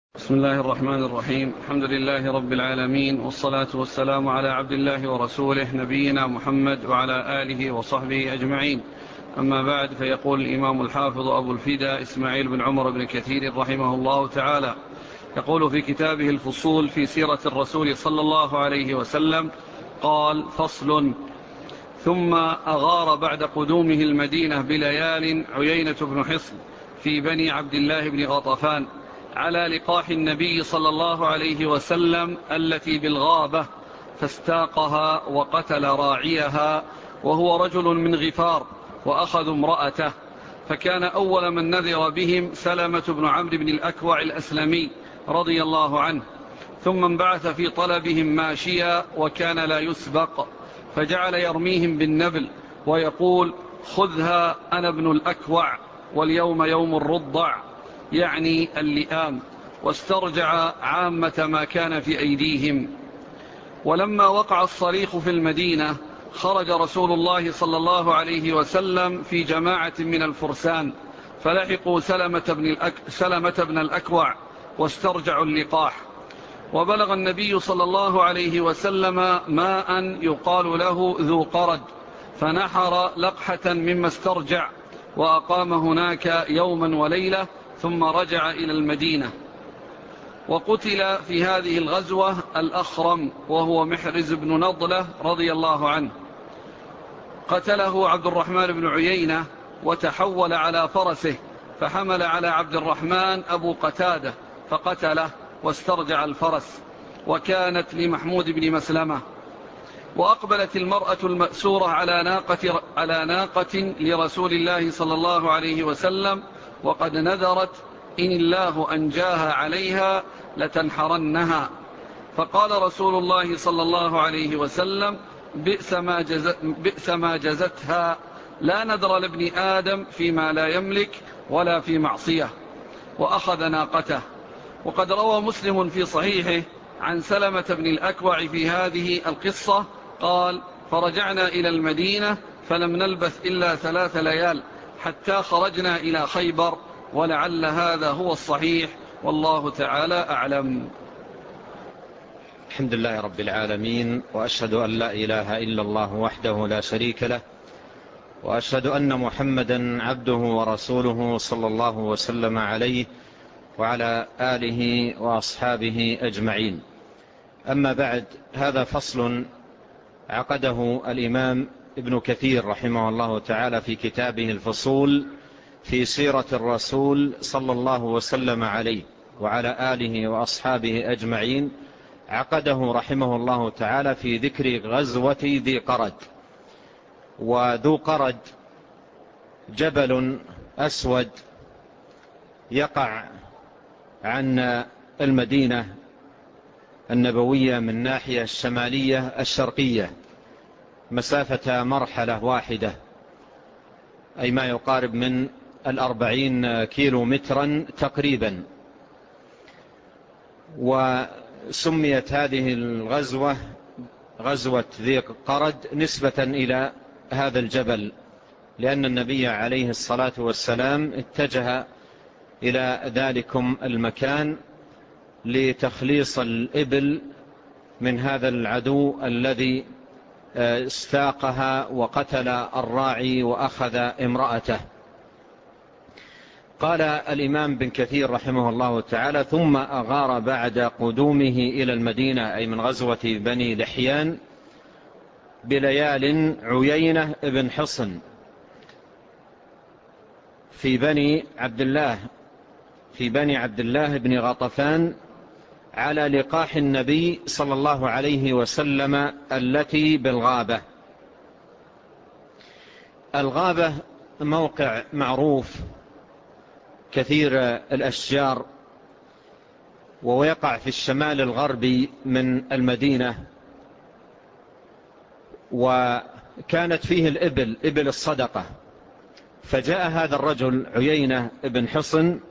بسم الله الرحمن الرحيم. الحمد لله رب العالمين، والصلاة والسلام على عبد الله ورسوله نبينا محمد وعلى آله وصحبه أجمعين. أما بعد، فيقول الإمام الحافظ أبو الفداء إسماعيل بن عمر بن كثير رحمه الله تعالى، يقول في كتابه الفصول في سيرة الرسول صلى الله عليه وسلم، قال: فصل: ثم أغار بعد قدومه المدينة بليال عيينة بن حصن في بني عبد الله بن غطفان على لقاح النبي صلى الله عليه وسلم التي بالغابة، فاستاقها وقتل راعيها وهو رجل من غفار، وأخذوا امرأته. فكان أول من نذر بهم سلمة بن عمرو بن الأكوع الأسلمي رضي الله عنه، ثم انبعث في طلبهم ماشيا وكان لا يسبق، فجعل يرميهم بالنبل ويقول: خذها أنا ابن الأكوع، واليوم يوم الرضع، يعني اللئام، واسترجع عامة ما كان في أيديهم. ولما وقع الصريخ في المدينة، خرج رسول الله صلى الله عليه وسلم في جماعة من الفرسان، فلحقوا سلمة بن الأكوع واسترجعوا اللقاح. وبلغ النبي صلى الله عليه وسلم ماء يقال له ذو قرد، فنحر لقحة مما استرجع، وأقام هناك يوما وليلة، ثم رجع إلى المدينة. وقتل في هذه الغزوة الأخرم، وهو محرز بن نضلة رضي الله عنه. قتله عبد الرحمن بن عيينة، وتحول على فرسه، فحمل على عبد الرحمن أبو قتادة فقتله واسترجع الفرس، وكانت لمحمود بن مسلمة. وأقبلت المرأة المأسورة على ناقة لرسول الله صلى الله عليه وسلم، وقد نذرت إن الله أنجاها عليها لتنحرنها. فقال رسول الله صلى الله عليه وسلم: بئس ما جزتها، لا نذر لابن آدم فيما لا يملك ولا في معصية. وأخذ ناقته. وقد روى مسلم في صحيحه عن سلمة بن الأكوع في هذه القصة قال: فرجعنا إلى المدينة فلم نلبث إلا 3 ليال حتى خرجنا إلى خيبر، ولعل هذا هو الصحيح، والله تعالى أعلم. الحمد لله رب العالمين، وأشهد أن لا إله إلا الله وحده لا شريك له، وأشهد أن محمدا عبده ورسوله صلى الله وسلم عليه وعلى آله وأصحابه أجمعين. أما بعد، هذا فصل عقده الإمام ابن كثير رحمه الله تعالى في كتابه الفصول في سيرة الرسول صلى الله وسلم عليه وعلى آله وأصحابه أجمعين. عقده رحمه الله تعالى في ذكر غزوة ذي قرد. وذو قرد جبل أسود يقع عن المدينة النبوية من ناحية الشمالية الشرقية مسافة مرحلة واحدة، أي ما يقارب من 40 كيلو مترا تقريبا. وسميت هذه الغزوة غزوة ذي قرد نسبة إلى هذا الجبل، لأن النبي عليه الصلاة والسلام اتجه إلى ذلكم المكان لتخليص الإبل من هذا العدو الذي استاقها وقتل الراعي وأخذ امرأته. قال الإمام بن كثير رحمه الله تعالى: ثم أغار بعد قدومه إلى المدينة، أي من غزوة بني لحيان، بليال عيينة بن حصن في بني عبد الله بن غطفان على لقاح النبي صلى الله عليه وسلم التي بالغابة. الغابة موقع معروف كثير الأشجار، ويقع في الشمال الغربي من المدينة، وكانت فيه الإبل، إبل الصدقة. فجاء هذا الرجل عيينة بن حصن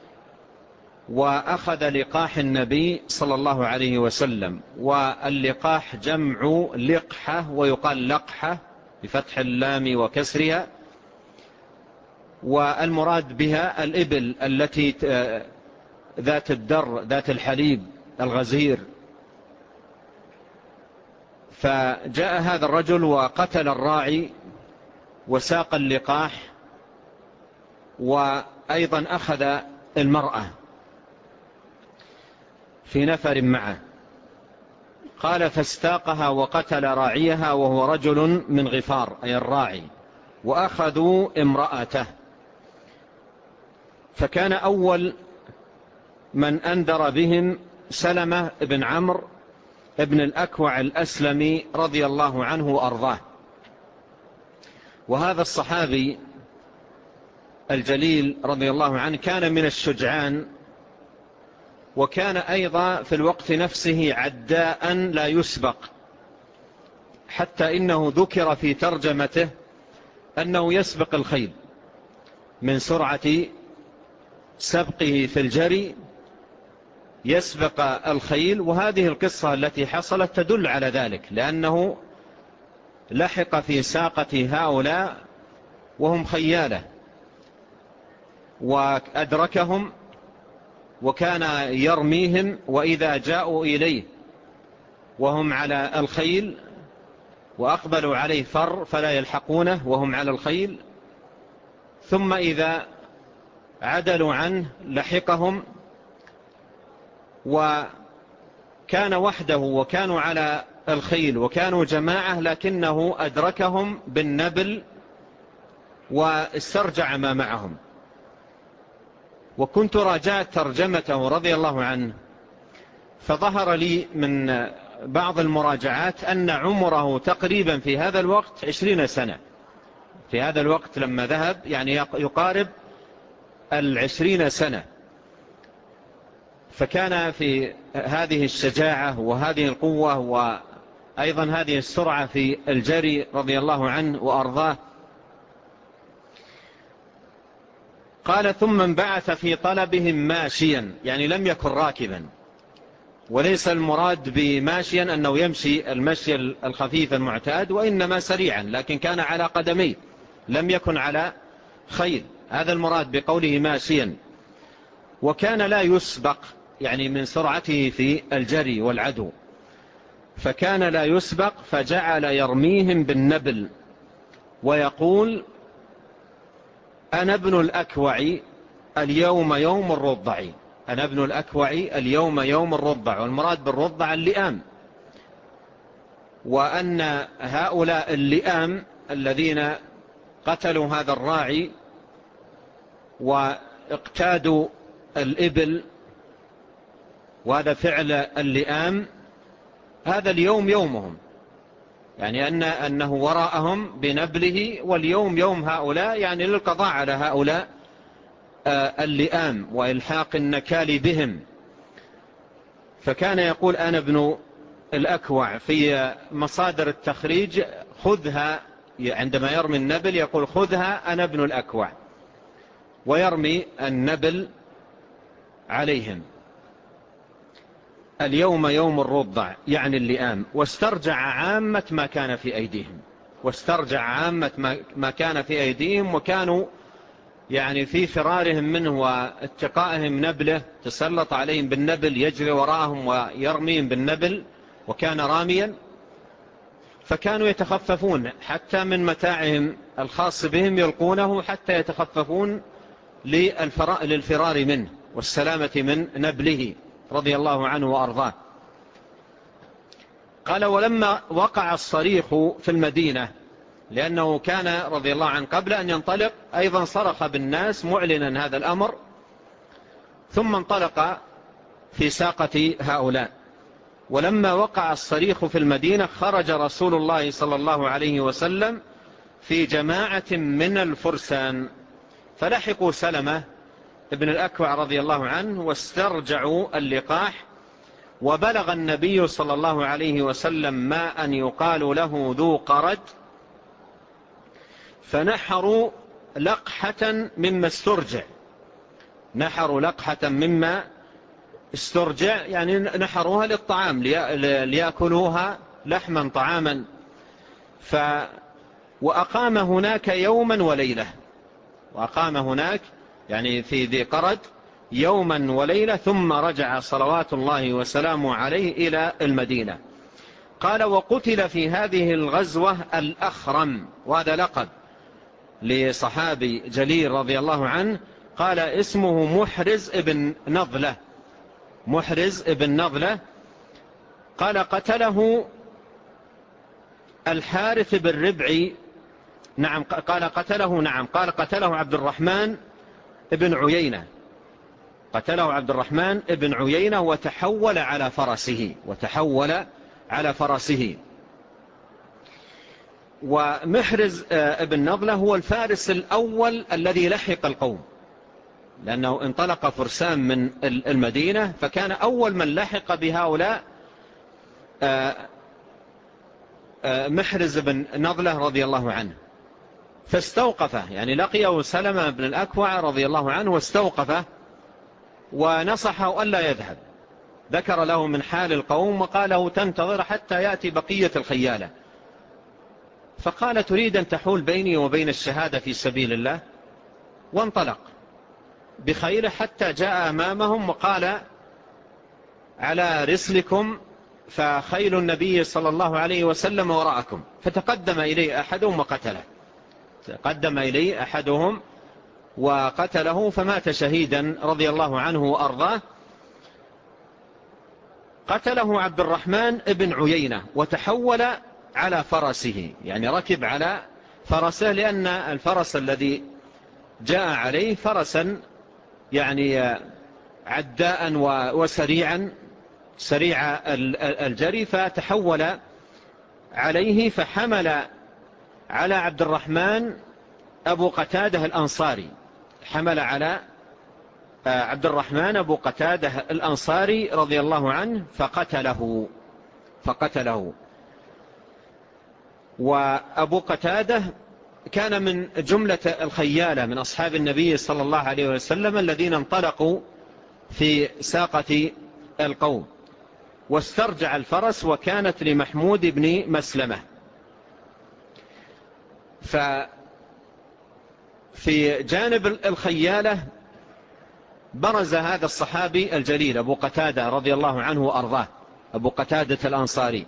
وأخذ لقاح النبي صلى الله عليه وسلم. واللقاح جمع لقحة، ويقال لقحة بفتح اللام وكسرها، والمراد بها الإبل التي ذات الدر ذات الحليب الغزير. فجاء هذا الرجل وقتل الراعي وساق اللقاح، وأيضا أخذ المرأة في نفر معه. قال فاستاقها وقتل راعيها وهو رجل من غفار أي الراعي، وأخذوا امرأته. فكان أول من أنذر بهم سلمة بن عمرو ابن الأكوع الأسلمي رضي الله عنه وأرضاه. وهذا الصحابي الجليل رضي الله عنه كان من الشجعان، وكان أيضا في الوقت نفسه عداء لا يسبق، حتى إنه ذكر في ترجمته أنه يسبق الخيل من سرعة سبقه في الجري، يسبق الخيل. وهذه القصة التي حصلت تدل على ذلك، لأنه لحق في ساقة هؤلاء وهم خيالة وأدركهم، وكان يرميهم، وإذا جاءوا إليه وهم على الخيل وأقبلوا عليه فر فلا يلحقونه وهم على الخيل، ثم إذا عدلوا عنه لحقهم، وكان وحده وكانوا على الخيل وكانوا جماعة، لكنه أدركهم بالنبل واسترجع ما معهم. وكنت راجعت ترجمته رضي الله عنه، فظهر لي من بعض المراجعات أن عمره تقريبا في هذا الوقت 20 سنة. في هذا الوقت لما ذهب يعني يقارب 20 سنة. فكان في هذه الشجاعة وهذه القوة وأيضا هذه السرعة في الجري رضي الله عنه وأرضاه. قال ثم انبعث في طلبهم ماشيا، يعني لم يكن راكبا، وليس المراد بماشيا أنه يمشي المشي الخفيف المعتاد، وإنما سريعا، لكن كان على قدميه لم يكن على خيل، هذا المراد بقوله ماشيا. وكان لا يسبق يعني من سرعته في الجري والعدو، فكان لا يسبق، فجعل يرميهم بالنبل ويقول أنا ابن الأكوع اليوم يوم الرضع. أنا ابن الأكوع اليوم يوم الرضع، والمراد بالرضع اللئام، وأن هؤلاء اللئام الذين قتلوا هذا الراعي واقتادوا الإبل، وهذا فعل اللئام، هذا اليوم يومهم، يعني أنه وراءهم بنبله، واليوم يوم هؤلاء، يعني للقضاء على هؤلاء اللئام وإلحاق النكال بهم. فكان يقول أنا ابن الأكوع. في مصادر التخريج خذها، عندما يرمي النبل يقول خذها أنا ابن الأكوع، ويرمي النبل عليهم. اليوم يوم الرضع يعني اللئام. واسترجع عامة ما كان في أيديهم، واسترجع عامة ما كان في أيديهم، وكانوا يعني في فرارهم منه واتقائهم نبله، تسلط عليهم بالنبل، يجري وراءهم ويرميهم بالنبل، وكان راميا. فكانوا يتخففون حتى من متاعهم الخاص بهم، يلقونه حتى يتخففون للفرار منه والسلامة من نبله رضي الله عنه وأرضاه. قال ولما وقع الصريخ في المدينة، لأنه كان رضي الله عنه قبل أن ينطلق أيضا صرخ بالناس معلنا هذا الأمر، ثم انطلق في ساقة هؤلاء. ولما وقع الصريخ في المدينة خرج رسول الله صلى الله عليه وسلم في جماعة من الفرسان، فلحقوا سلمة ابن الأكوع رضي الله عنه واسترجعوا اللقاح. وبلغ النبي صلى الله عليه وسلم ما أن يقال له ذو قرد، فنحروا لقحة مما استرجع. نحروا لقحة مما استرجع يعني نحروها للطعام ليأكلوها لحما طعاما. وأقام هناك يوما وليلة، وأقام هناك يعني في ذي قرد يوما وليلة ثم رجع صلوات الله وسلامه عليه إلى المدينة. قال وقتل في هذه الغزوة الأخرم، وهذا لقب لصحابي جليل رضي الله عنه، قال اسمه محرز ابن نضلة، محرز ابن نضلة. قال قتله الحارث بن ربعي، نعم قال قتله، نعم قال قتله عبد الرحمن ابن عيينة، قتله عبد الرحمن ابن عيينة وتحول على فرسه، وتحول على فرسه. ومحرز ابن نضلة هو الفارس الأول الذي لحق القوم، لأنه انطلق فرسان من المدينة، فكان أول من لحق بهؤلاء محرز بن نضلة رضي الله عنه، فاستوقفه، يعني لقيه سلمة بن الأكوع رضي الله عنه واستوقفه ونصحه ألا يذهب، ذكر له من حال القوم وقال له تنتظر حتى يأتي بقية الخيالة. فقال تريد أن تحول بيني وبين الشهادة في سبيل الله؟ وانطلق بخيله حتى جاء أمامهم وقال على رسلكم فخيل النبي صلى الله عليه وسلم وراءكم. فتقدم إليه أحدهم وقتله، تقدم إليه أحدهم وقتله فمات شهيدا رضي الله عنه وأرضاه. قتله عبد الرحمن ابن عيينة وتحول على فرسه، يعني ركب على فرسه، لأن الفرس الذي جاء عليه فرسا يعني عداء وسريعا سريع الجري، فتحول عليه فحمل على عبد الرحمن أبو قتادة الأنصاري، حمل على عبد الرحمن أبو قتادة الأنصاري رضي الله عنه فقتله. وأبو قتادة كان من جملة الخيالة من أصحاب النبي صلى الله عليه وسلم الذين انطلقوا في ساقة القوم، واسترجع الفرس وكانت لمحمود بن مسلمة. ففي جانب الخيالة برز هذا الصحابي الجليل أبو قتادة رضي الله عنه وأرضاه، أبو قتادة الأنصاري.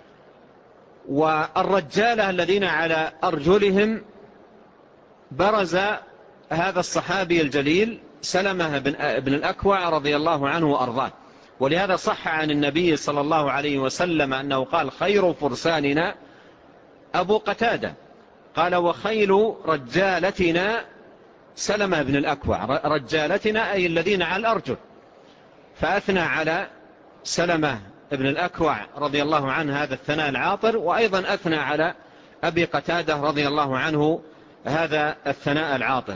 والرجالة الذين على أرجلهم برز هذا الصحابي الجليل سلمة بن الأكوع رضي الله عنه وأرضاه. ولهذا صح عن النبي صلى الله عليه وسلم أنه قال خير فرساننا أبو قتادة، قال وخيل رجالتنا سلمة بن الأكوع، رجالتنا أي الذين على الأرجل، فأثنى على سلمة بن الأكوع رضي الله عنه هذا الثناء العاطر، وأيضا أثنى على أبي قتادة رضي الله عنه هذا الثناء العاطر.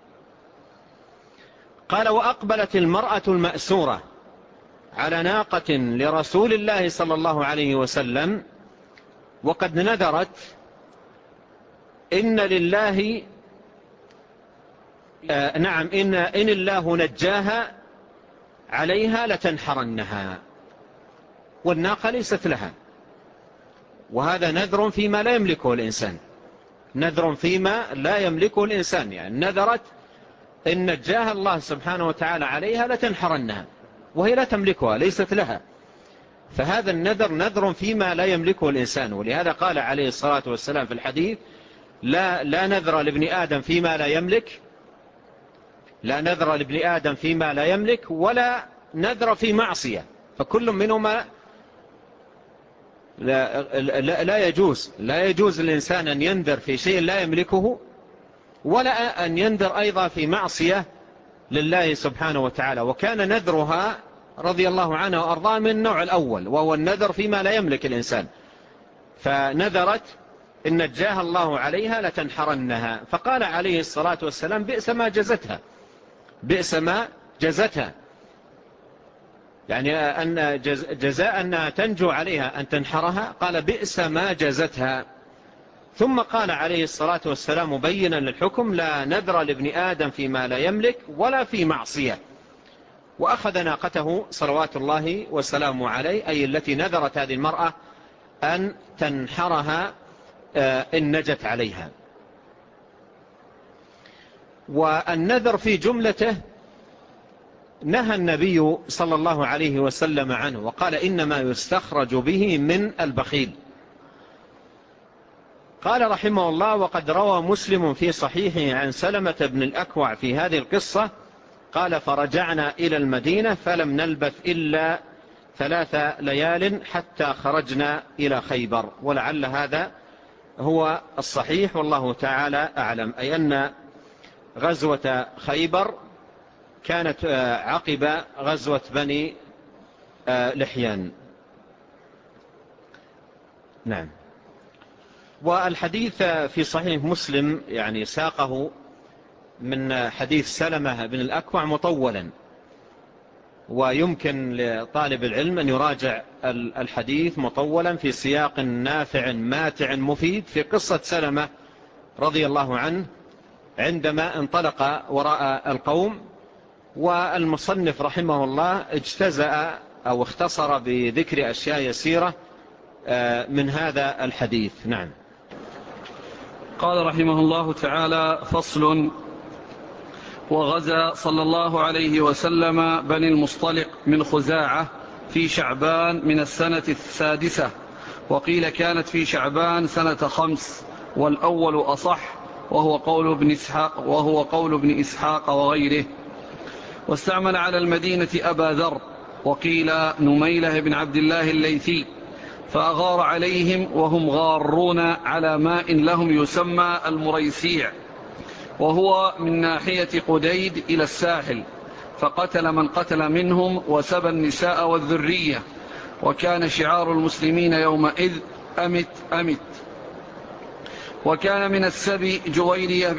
قال وأقبلت المرأة المأسورة على ناقة لرسول الله صلى الله عليه وسلم وقد نذرت إن لله نعم إن الله نجاها عليها لتنحرنها، والناقة ليست لها، وهذا نذر فيما لا يملكه الإنسان، نذر فيما لا يملكه الإنسان، يعني نذرت إن نجاها الله سبحانه وتعالى عليها لتنحرنها، وهي لا تملكها ليست لها، فهذا النذر نذر فيما لا يملكه الإنسان. ولهذا قال عليه الصلاة والسلام في الحديث لا نذر لابن آدم فيما لا يملك، لا نذر لابن آدم فيما لا يملك ولا نذر في معصية، فكل منهما لا يجوز الإنسان أن ينذر في شيء لا يملكه، ولا أن ينذر أيضا في معصية لله سبحانه وتعالى. وكان نذرها رضي الله عنه وأرضاه من النوع الأول، وهو النذر فيما لا يملك الإنسان، فنذرت إن نجاها الله عليها لتنحرنها، فقال عليه الصلاة والسلام بئس ما جزتها، بئس ما جزتها، يعني أن جزاء أن تنجو عليها أن تنحرها، قال بئس ما جزتها. ثم قال عليه الصلاة والسلام مبينا للحكم لا نذر لابن آدم فيما لا يملك ولا في معصية، وأخذ ناقته صلوات الله وسلامه عليه، أي التي نذرت هذه المرأة أن تنحرها إن نجت عليها. والنذر في جملته نهى النبي صلى الله عليه وسلم عنه وقال إنما يستخرج به من البخيل. قال رحمه الله: وقد روى مسلم في صحيحه عن سلمة بن الأكوع في هذه القصة قال: فرجعنا إلى المدينة فلم نلبث إلا 3 ليال حتى خرجنا إلى خيبر. ولعل هذا هو الصحيح والله تعالى أعلم، أي أن غزوة خيبر كانت عقب غزوة بني لحيان. نعم. والحديث في صحيح مسلم يعني ساقه من حديث سلمة بن الأكوع مطولا، ويمكن لطالب العلم أن يراجع الحديث مطولا في سياق نافع ماتع مفيد في قصة سلمة رضي الله عنه عندما انطلق وراء القوم. والمصنف رحمه الله اجتزأ أو اختصر بذكر أشياء يسيرة من هذا الحديث. نعم. قال رحمه الله تعالى: فصل. وغزا صلى الله عليه وسلم بني المصطلق من خزاعة في شعبان من السنة 6، وقيل كانت في شعبان سنة 5، والأول أصح وهو قول ابن إسحاق وغيره. واستعمل على المدينة أبا ذر، وقيل نميلة بن عبد الله الليثي، فأغار عليهم وهم غارون على ماء لهم يسمى المريسيع، وهو من ناحية قديد إلى الساحل، فقتل من قتل منهم وسبى النساء والذرية. وكان شعار المسلمين يومئذ أمت أمت. وكان من السبي جويرية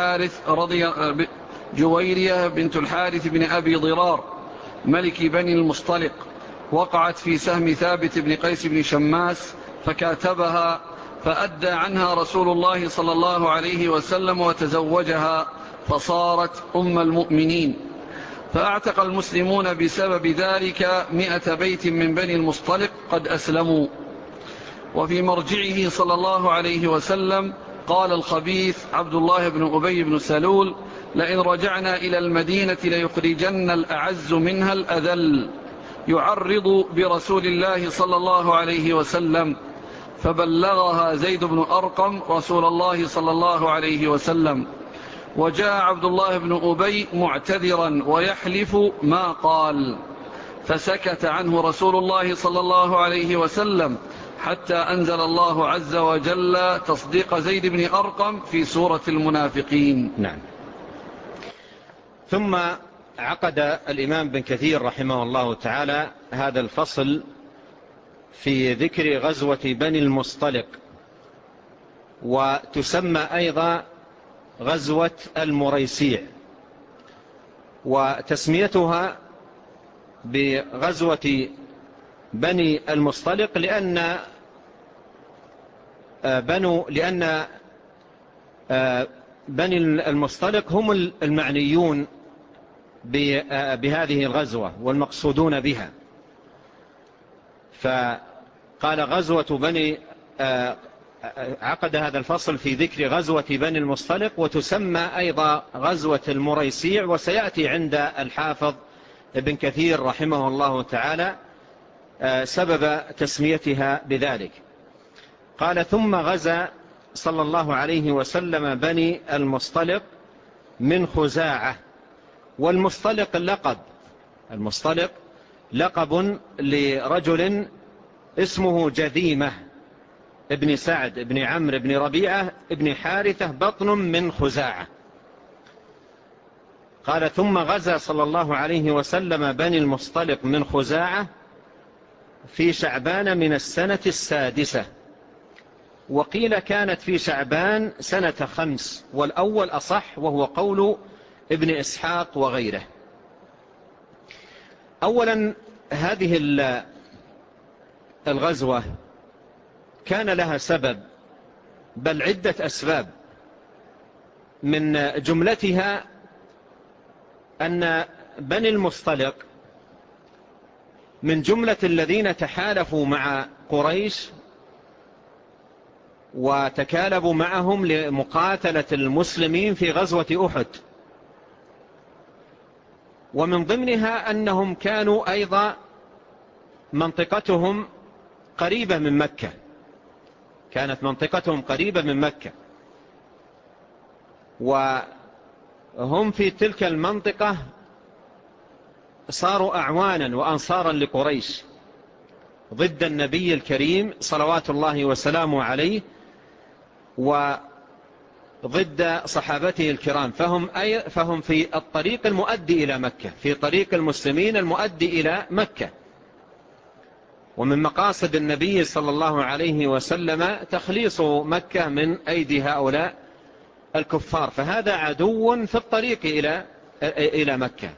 بنت الحارث بن أبي ضرار ملك بني المصطلق، وقعت في سهم ثابت بن قيس بن شماس فكاتبها، فأدى عنها رسول الله صلى الله عليه وسلم وتزوجها، فصارت أم المؤمنين. فأعتق المسلمون بسبب ذلك 100 بيت من بني المصطلق قد أسلموا. وفي مرجعه صلى الله عليه وسلم قال الخبيث عبد الله بن أبي بن سلول: لئن رجعنا إلى المدينة ليخرجن الأعز منها الأذل، يعرض برسول الله صلى الله عليه وسلم. فبلغها زيد بن أرقم رسول الله صلى الله عليه وسلم. وجاء عبد الله بن أبي معتذرا ويحلف ما قال، فسكت عنه رسول الله صلى الله عليه وسلم حتى أنزل الله عز وجل تصديق زيد بن أرقم في سورة المنافقين. نعم. ثم عقد الإمام بن كثير رحمه الله تعالى هذا الفصل في ذكر غزوة بني المصطلق، وتسمى أيضا غزوة المريسيع، وتسميتها بغزوة بني المصطلق لأن بني المصطلق هم المعنيون بهذه الغزوة والمقصودون بها. فقال غزوة بني، عقد هذا الفصل في ذكر غزوة بني المصطلق، وتسمى أيضا غزوة المريسيع، وسيأتي عند الحافظ ابن كثير رحمه الله تعالى سبب تسميتها بذلك. قال: ثم غزا صلى الله عليه وسلم بني المصطلق من خزاعة. والمصطلق لقب، المصطلق لقب لرجل اسمه جذيمة ابن سعد ابن عمرو ابن ربيعة ابن حارثة بطن من خزاعة. قال: ثم غزا صلى الله عليه وسلم بني المصطلق من خزاعة في شعبان من السنة 6، وقيل كانت في شعبان سنة 5، والأول أصح وهو قول ابن إسحاق وغيره. أولا، هذه الغزوة كان لها سبب، بل عدة أسباب، من جملتها أن بني المصطلق من جملة الذين تحالفوا مع قريش وتكالبوا معهم لمقاتلة المسلمين في غزوة أحد. ومن ضمنها أنهم كانوا أيضا منطقتهم قريبة من مكة، كانت منطقتهم قريبة من مكة، وهم في تلك المنطقة صاروا أعوانا وأنصارا لقريش ضد النبي الكريم صلوات الله وسلامه عليه وضد صحابته الكرام، فهم في الطريق المؤدي إلى مكة، في طريق المسلمين المؤدي إلى مكة. ومن مقاصد النبي صلى الله عليه وسلم تخليص مكة من أيدي هؤلاء الكفار، فهذا عدو في الطريق إلى مكة.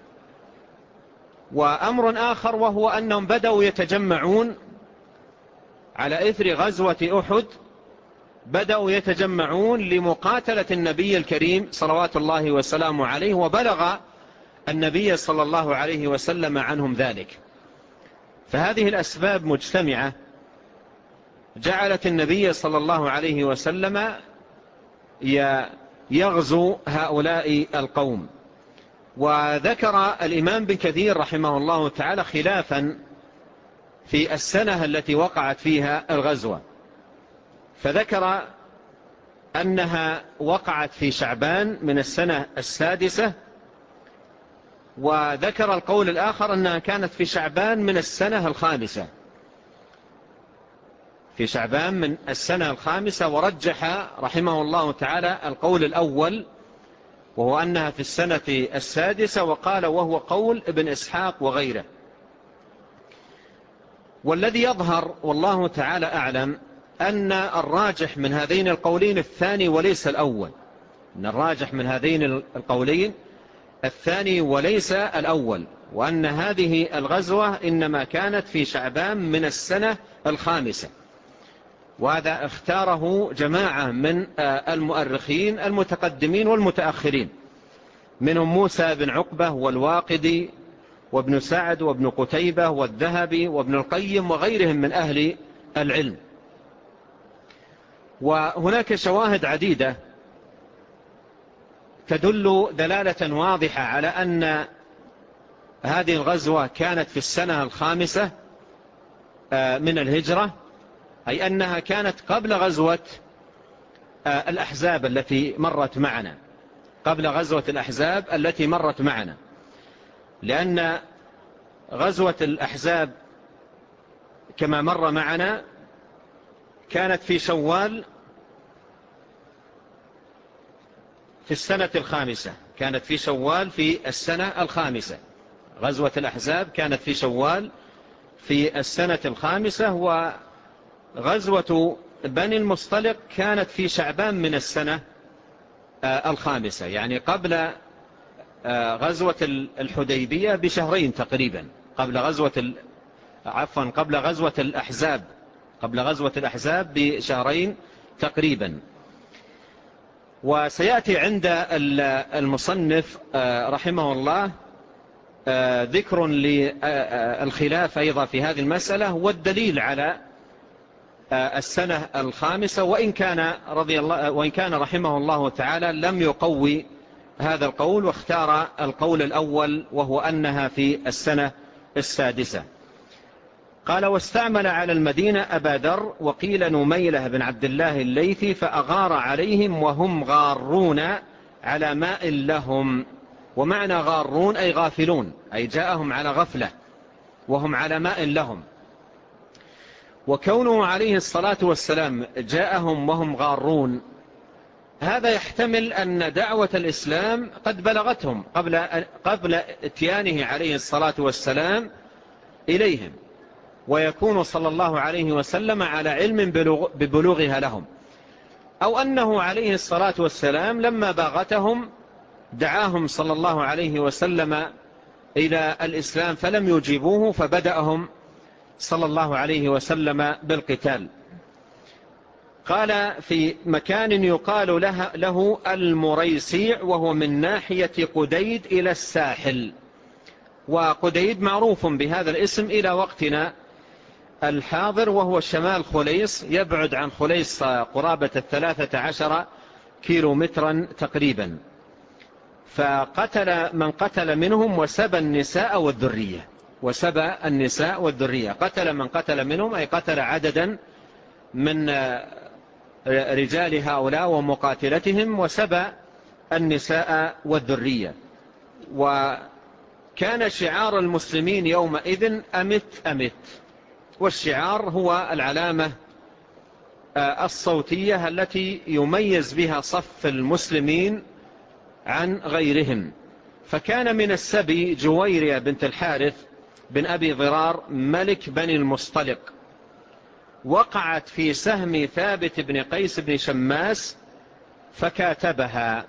وأمر آخر وهو أنهم بدأوا يتجمعون على إثر غزوة أحد، بدأوا يتجمعون لمقاتلة النبي الكريم صلوات الله وسلامه عليه، وبلغ النبي صلى الله عليه وسلم عنهم ذلك. فهذه الأسباب مجتمعة جعلت النبي صلى الله عليه وسلم يغزو هؤلاء القوم. وذكر الإمام بن كثير رحمه الله تعالى خلافا في السنة التي وقعت فيها الغزوة، فذكر أنها وقعت في شعبان من السنة السادسة، وذكر القول الآخر أنها كانت في شعبان من السنة الخامسة، في شعبان من السنة الخامسة. ورجح رحمه الله تعالى القول الأول وهو أنها في السنة السادسة، وقال وهو قول ابن إسحاق وغيره. والذي يظهر والله تعالى أعلم أن الراجح من هذين القولين الثاني وليس الأول، أن الراجح من هذين القولين الثاني وليس الأول، وأن هذه الغزوة إنما كانت في شعبان من السنة الخامسة. وهذا اختاره جماعة من المؤرخين المتقدمين والمتأخرين، منهم موسى بن عقبة والواقدي وابن سعد وابن قتيبة والذهبي وابن القيم وغيرهم من أهل العلم. وهناك شواهد عديدة تدل دلالة واضحة على أن هذه الغزوة كانت في السنة الخامسة من الهجرة، أي أنها كانت قبل غزوة الأحزاب التي مرت معنا، قبل غزوة الأحزاب التي مرت معنا، لأن غزوة الأحزاب كما مر معنا كانت في شوال في السنة الخامسة، كانت في شوال في السنة الخامسة. غزوة الأحزاب كانت في شوال في السنة الخامسة، وغزوة بني المصطلق كانت في شعبان من السنة الخامسة، يعني قبل غزوة الحديبية بشهرين تقريبا، قبل غزوة الأحزاب، قبل غزوة الأحزاب بشهرين تقريبا. وسيأتي عند المصنف رحمه الله ذكر للخلاف أيضا في هذه المسألة والدليل على السنة الخامسة، وإن كان رحمه الله تعالى لم يقوي هذا القول، واختار القول الأول وهو أنها في السنة السادسة. قال واستعمل على المدينة أبا ذر وقيل نميلة بن عبد الله الليثي فأغار عليهم وهم غارون على ماء لهم. ومعنى غارون أي غافلون، أي جاءهم على غفلة وهم على ماء لهم. وكونه عليه الصلاة والسلام جاءهم وهم غارون، هذا يحتمل أن دعوة الإسلام قد بلغتهم قبل اتيانه عليه الصلاة والسلام إليهم، ويكون صلى الله عليه وسلم على علم ببلوغها لهم، أو أنه عليه الصلاة والسلام لما باغتهم دعاهم صلى الله عليه وسلم إلى الإسلام فلم يجيبوه، فبدأهم صلى الله عليه وسلم بالقتال. قال في مكان يقال له المريسيع، وهو من ناحية قديد إلى الساحل، وقديد معروف بهذا الاسم إلى وقتنا الحاضر، وهو شمال خليص، يبعد عن خليص قرابة 13 كيلومترا تقريبا. فقتل من قتل منهم وسبى النساء والذرية. وسبى النساء والذرية، قتل من قتل منهم أي قتل عددا من رجال هؤلاء ومقاتلتهم، وسبى النساء والذرية. وكان شعار المسلمين يومئذ أمت أمت، والشعار هو العلامة الصوتية التي يميز بها صف المسلمين عن غيرهم. فكان من السبي جويرية بنت الحارث بن أبي ضرار ملك بني المصطلق، وقعت في سهم ثابت بن قيس بن شماس فكاتبها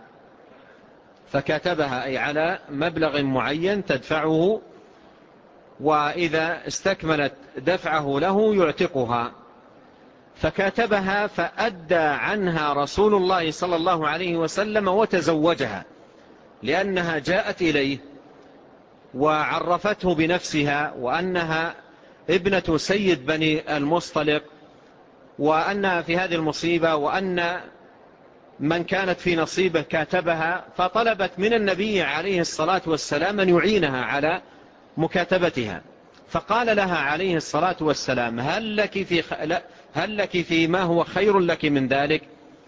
أي على مبلغ معين تدفعه، وإذا استكملت دفعه له يعتقها. فكاتبها فأدى عنها رسول الله صلى الله عليه وسلم وتزوجها، لأنها جاءت إليه وعرفته بنفسها وأنها ابنة سيد بني المصطلق، وأنها في هذه المصيبة، وأن من كانت في نصيبه كاتبها. فطلبت من النبي عليه الصلاة والسلام أن يعينها على مكاتبتها. فقال لها عليه الصلاة والسلام: هل لك في ما هو خير لك من ذلك؟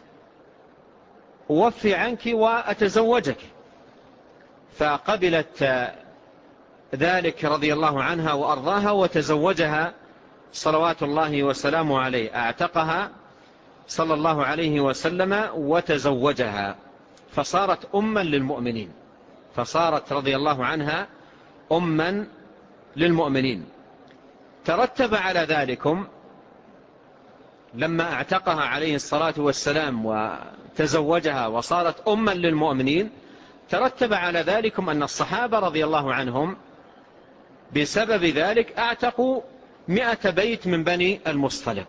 أوفي عنك وأتزوجك. فقبلت ذلك رضي الله عنها وأرضاها وتزوجها صلوات الله وسلامه عليه، أعتقها صلى الله عليه وسلم وتزوجها، فصارت أما للمؤمنين، فصارت رضي الله عنها أما للمؤمنين. ترتب على ذلكم لما اعتقها عليه الصلاة والسلام وتزوجها وصارت أما للمؤمنين، ترتب على ذلكم أن الصحابة رضي الله عنهم بسبب ذلك اعتقوا 100 بيت من بني المصطلق،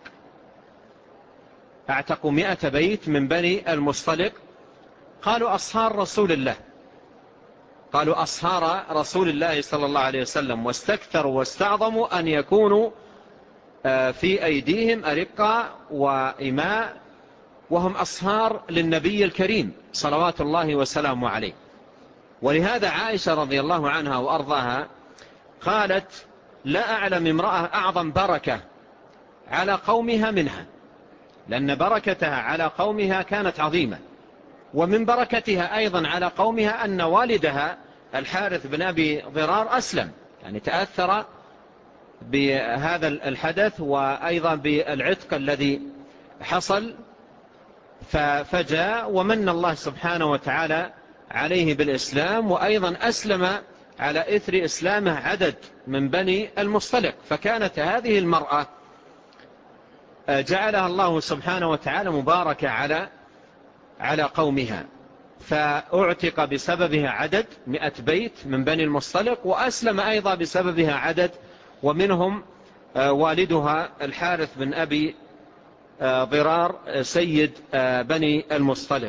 اعتقوا 100 بيت من بني المصطلق. قالوا أصهار رسول الله، قالوا أصهار رسول الله صلى الله عليه وسلم، واستكثروا واستعظموا أن يكونوا في أيديهم أرقاء وإماء، وهم أصهار للنبي الكريم صلوات الله وسلامه عليه. ولهذا عائشة رضي الله عنها وأرضاها قالت: لا أعلم امرأة أعظم بركة على قومها منها، لأن بركتها على قومها كانت عظيمة. ومن بركتها أيضا على قومها أن والدها الحارث بن أبي ضرار أسلم، يعني تأثر بهذا الحدث وأيضا بالعتق الذي حصل، فجاء ومن الله سبحانه وتعالى عليه بالإسلام، وأيضا أسلم على إثر إسلامه عدد من بني المصطلق. فكانت هذه المرأة جعلها الله سبحانه وتعالى مباركة على قومها، فأعتق بسببها عدد 100 بيت من بني المصطلق، وأسلم أيضا بسببها عدد، ومنهم والدها الحارث بن أبي ضرار سيد بني المصطلق.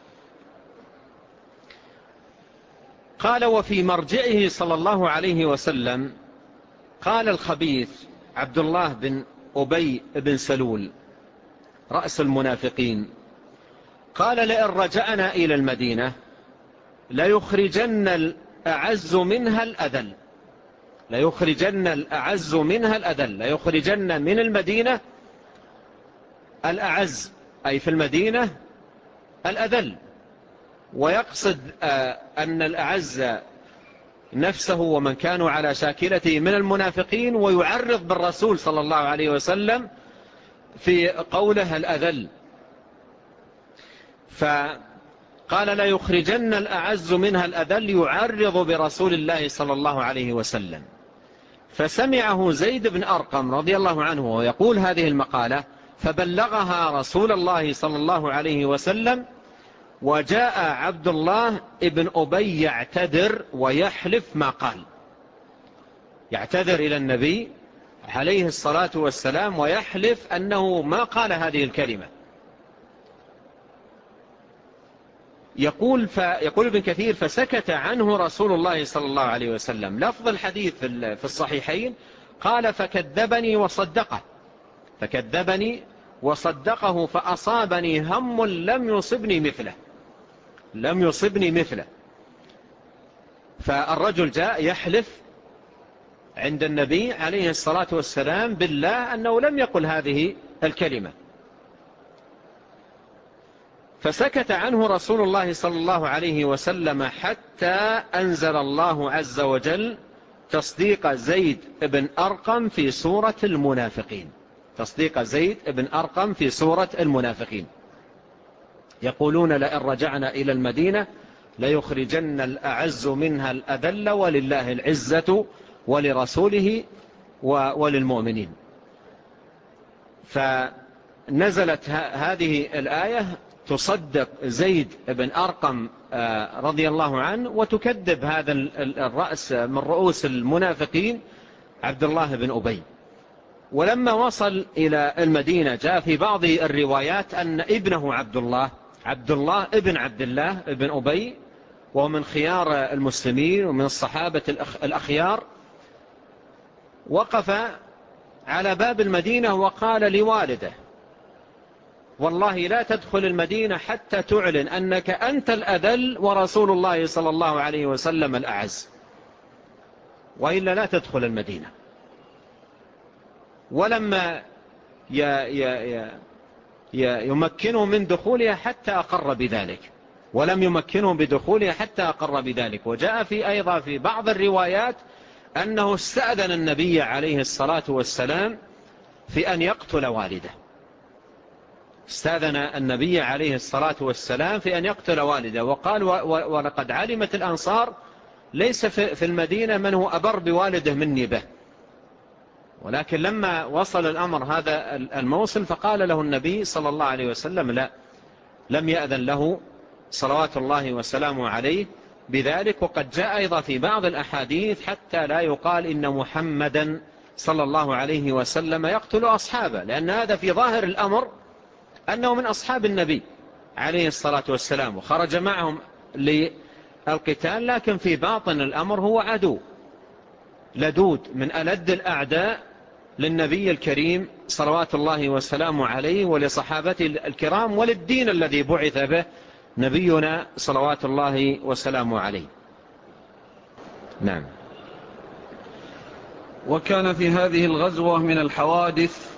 قال: وفي مرجعه صلى الله عليه وسلم قال الخبيث عبد الله بن أبي بن سلول رأس المنافقين، قال: لئن رجعنا إلى المدينة ليخرجن الأعز منها الأذل، ليخرجن الأعز منها الأذل، ليخرجن من المدينة الأعز أي في المدينة الأذل. ويقصد أن الأعز نفسه ومن كانوا على شاكلته من المنافقين، ويعرض بالرسول صلى الله عليه وسلم في قوله الأذل. فقال: لا يخرجن الأعز منها الأذل، يعرض برسول الله صلى الله عليه وسلم. فسمعه زيد بن أرقم رضي الله عنه ويقول هذه المقالة، فبلغها رسول الله صلى الله عليه وسلم، وجاء عبد الله ابن أبي يعتذر ويحلف ما قال، يعتذر إلى النبي عليه الصلاة والسلام ويحلف أنه ما قال هذه الكلمة. يقول ابن كثير: فسكت عنه رسول الله صلى الله عليه وسلم. لفظ الحديث في الصحيحين قال: فكذبني وصدقه، فكذبني وصدقه فأصابني هم لم يصبني مثله، لم يصبني مثله. فالرجل جاء يحلف عند النبي عليه الصلاة والسلام بالله أنه لم يقل هذه الكلمة، فسكت عنه رسول الله صلى الله عليه وسلم حتى أنزل الله عز وجل تصديق زيد بن أرقم في سورة المنافقين. تصديق زيد بن أرقم في سورة المنافقين. يقولون لئن رجعنا إلى المدينة ليخرجن الأعز منها الأذل ولله العزة ولرسوله وللمؤمنين. فنزلت هذه الآية تصدق زيد بن أرقم رضي الله عنه، وتكذب هذا الرأس من رؤوس المنافقين عبد الله بن أبي. ولما وصل إلى المدينة جاء في بعض الروايات أن ابنه عبد الله ابن عبد الله ابن أبي، ومن خيار المسلمين ومن الصحابة الأخيار، وقف على باب المدينة وقال لوالده: والله لا تدخل المدينة حتى تعلن أنك أنت الأذل ورسول الله صلى الله عليه وسلم الأعز، وإلا لا تدخل المدينة. ولما يمكنه من دخولها حتى أقر بذلك، ولم يمكنه بدخولها حتى أقر بذلك. وجاء أيضا في بعض الروايات أنه استأذن النبي عليه الصلاة والسلام في أن يقتل والده. استأذن النبي عليه الصلاة والسلام في أن يقتل والده، وقال: ولقد علمت الأنصار ليس في المدينة من هو أبر بوالده مني به. ولكن لما وصل الأمر هذا الموصل فقال له النبي صلى الله عليه وسلم: لا، لم يأذن له صلوات الله وسلامه عليه بذلك. وقد جاء أيضا في بعض الأحاديث حتى لا يقال إن محمدا صلى الله عليه وسلم يقتل أصحابه، لأن هذا في ظاهر الأمر أنه من أصحاب النبي عليه الصلاة والسلام وخرج معهم للقتال، لكن في باطن الأمر هو عدو لدود من ألد الأعداء للنبي الكريم صلوات الله وسلامه عليه ولصحابته الكرام وللدين الذي بعث به نبينا صلوات الله وسلامه عليه. نعم. وكان في هذه الغزوة من الحوادث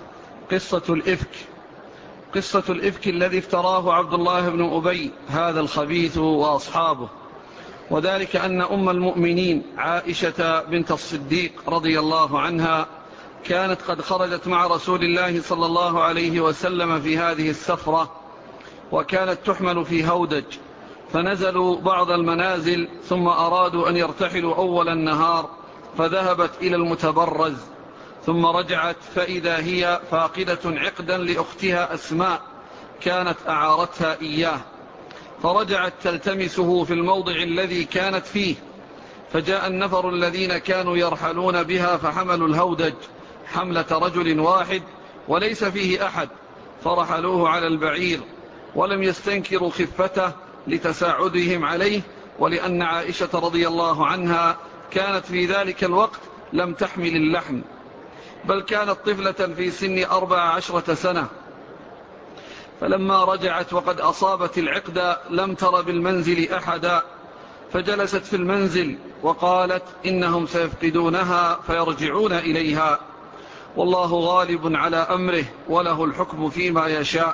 قصة الإفك الذي افتراه عبد الله بن أبي هذا الخبيث وأصحابه، وذلك أن أم المؤمنين عائشة بنت الصديق رضي الله عنها كانت قد خرجت مع رسول الله صلى الله عليه وسلم في هذه السفرة، وكانت تحمل في هودج، فنزلوا بعض المنازل ثم أرادوا أن يرتحلوا أول النهار، فذهبت إلى المتبرز ثم رجعت فإذا هي فاقدة عقدا لأختها أسماء كانت أعارتها إياه، فرجعت تلتمسه في الموضع الذي كانت فيه، فجاء النفر الذين كانوا يرحلون بها فحملوا الهودج حملة رجل واحد وليس فيه أحد، فرحلوه على البعير ولم يستنكروا خفته لتساعدهم عليه، ولأن عائشة رضي الله عنها كانت في ذلك الوقت لم تحمل اللحم، بل كانت طفلة في سن 14 سنة. فلما رجعت وقد أصابت العقد لم تر بالمنزل أحدا، فجلست في المنزل وقالت: إنهم سيفقدونها فيرجعون إليها، والله غالب على أمره وله الحكم فيما يشاء،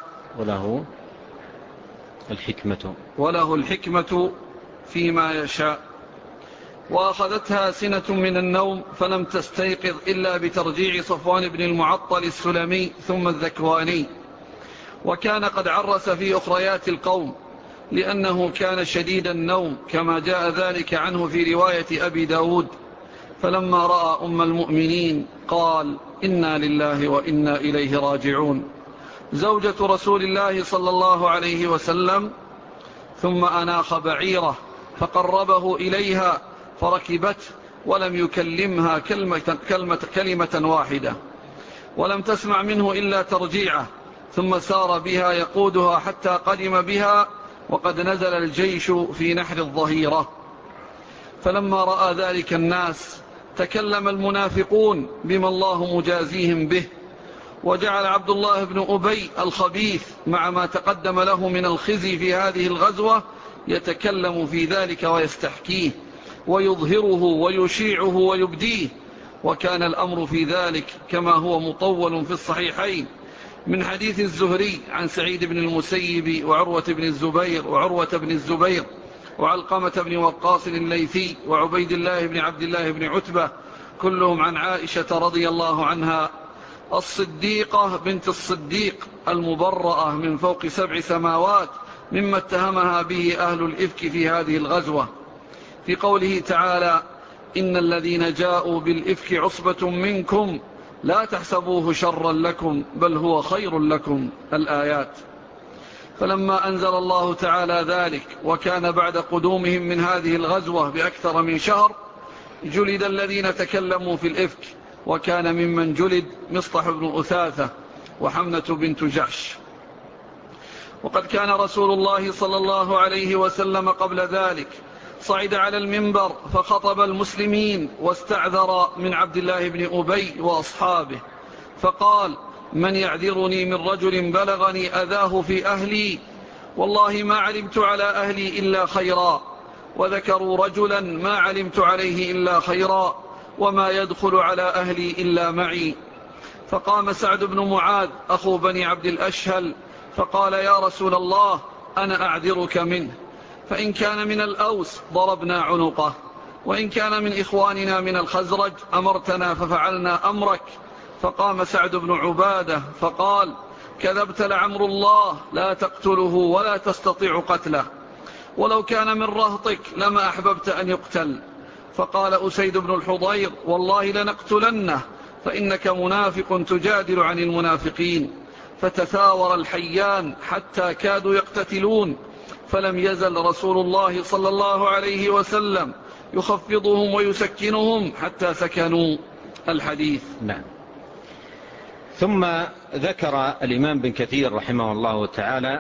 وله الحكمة فيما يشاء. وأخذتها سنة من النوم فلم تستيقظ إلا بترجيع صفوان بن المعطل السلمي ثم الذكواني، وكان قد عرس في أخريات القوم لأنه كان شديد النوم كما جاء ذلك عنه في رواية أبي داود. فلما رأى أم المؤمنين قال: إنا لله وإنا إليه راجعون، زوجة رسول الله صلى الله عليه وسلم، ثم أناخ بعيره فقربه إليها فركبته ولم يكلمها كلمة واحدة، ولم تسمع منه إلا ترجيعه، ثم سار بها يقودها حتى قدم بها وقد نزل الجيش في نحر الظهيرة. فلما رأى ذلك الناس تكلم المنافقون بما الله مجازيهم به، وجعل عبد الله بن أبي الخبيث مع ما تقدم له من الخزي في هذه الغزوة يتكلم في ذلك ويستحكيه، ويظهره ويشيعه ويبديه، وكان الأمر في ذلك كما هو مطول في الصحيحين من حديث الزهري عن سعيد بن المسيب وعروة بن الزبير وعلقمة بن وقاص الليثي وعبيد الله بن عبد الله بن عتبة كلهم عن عائشة رضي الله عنها الصديقة بنت الصديق المبرأة من فوق 7 سماوات مما اتهمها به أهل الإفك في هذه الغزوة، في قوله تعالى: إن الذين جاءوا بالإفك عصبة منكم لا تحسبوه شرا لكم بل هو خير لكم، الآيات. فلما أنزل الله تعالى ذلك وكان بعد قدومهم من هذه الغزوة بأكثر من شهر، جلد الذين تكلموا في الإفك، وكان ممن جلد مصطح بن أثاثة وحمنة بنت جحش. وقد كان رسول الله صلى الله عليه وسلم قبل ذلك صعد على المنبر فخطب المسلمين واستعذر من عبد الله بن أبي وأصحابه فقال: من يعذرني من رجل بلغني أذاه في أهلي؟ والله ما علمت على أهلي إلا خيرا. وذكروا رجلا ما علمت عليه إلا خيرا وما يدخل على أهلي إلا معي. فقام سعد بن معاذ أخو بني عبد الأشهل فقال: يا رسول الله أنا أعذرك منه، فإن كان من الأوس ضربنا عنقه، وإن كان من إخواننا من الخزرج أمرتنا ففعلنا أمرك. فقام سعد بن عبادة فقال: كذبت لعمر الله، لا تقتله ولا تستطيع قتله، ولو كان من رهطك لما أحببت أن يقتل. فقال أسيد بن الحضير: والله لنقتلنه، فإنك منافق تجادل عن المنافقين. فتثاور الحيان حتى كادوا يقتتلون، فلم يزل رسول الله صلى الله عليه وسلم يخفضهم ويسكنهم حتى سكنوا. الحديث. نعم. ثم ذكر الإمام بن كثير رحمه الله تعالى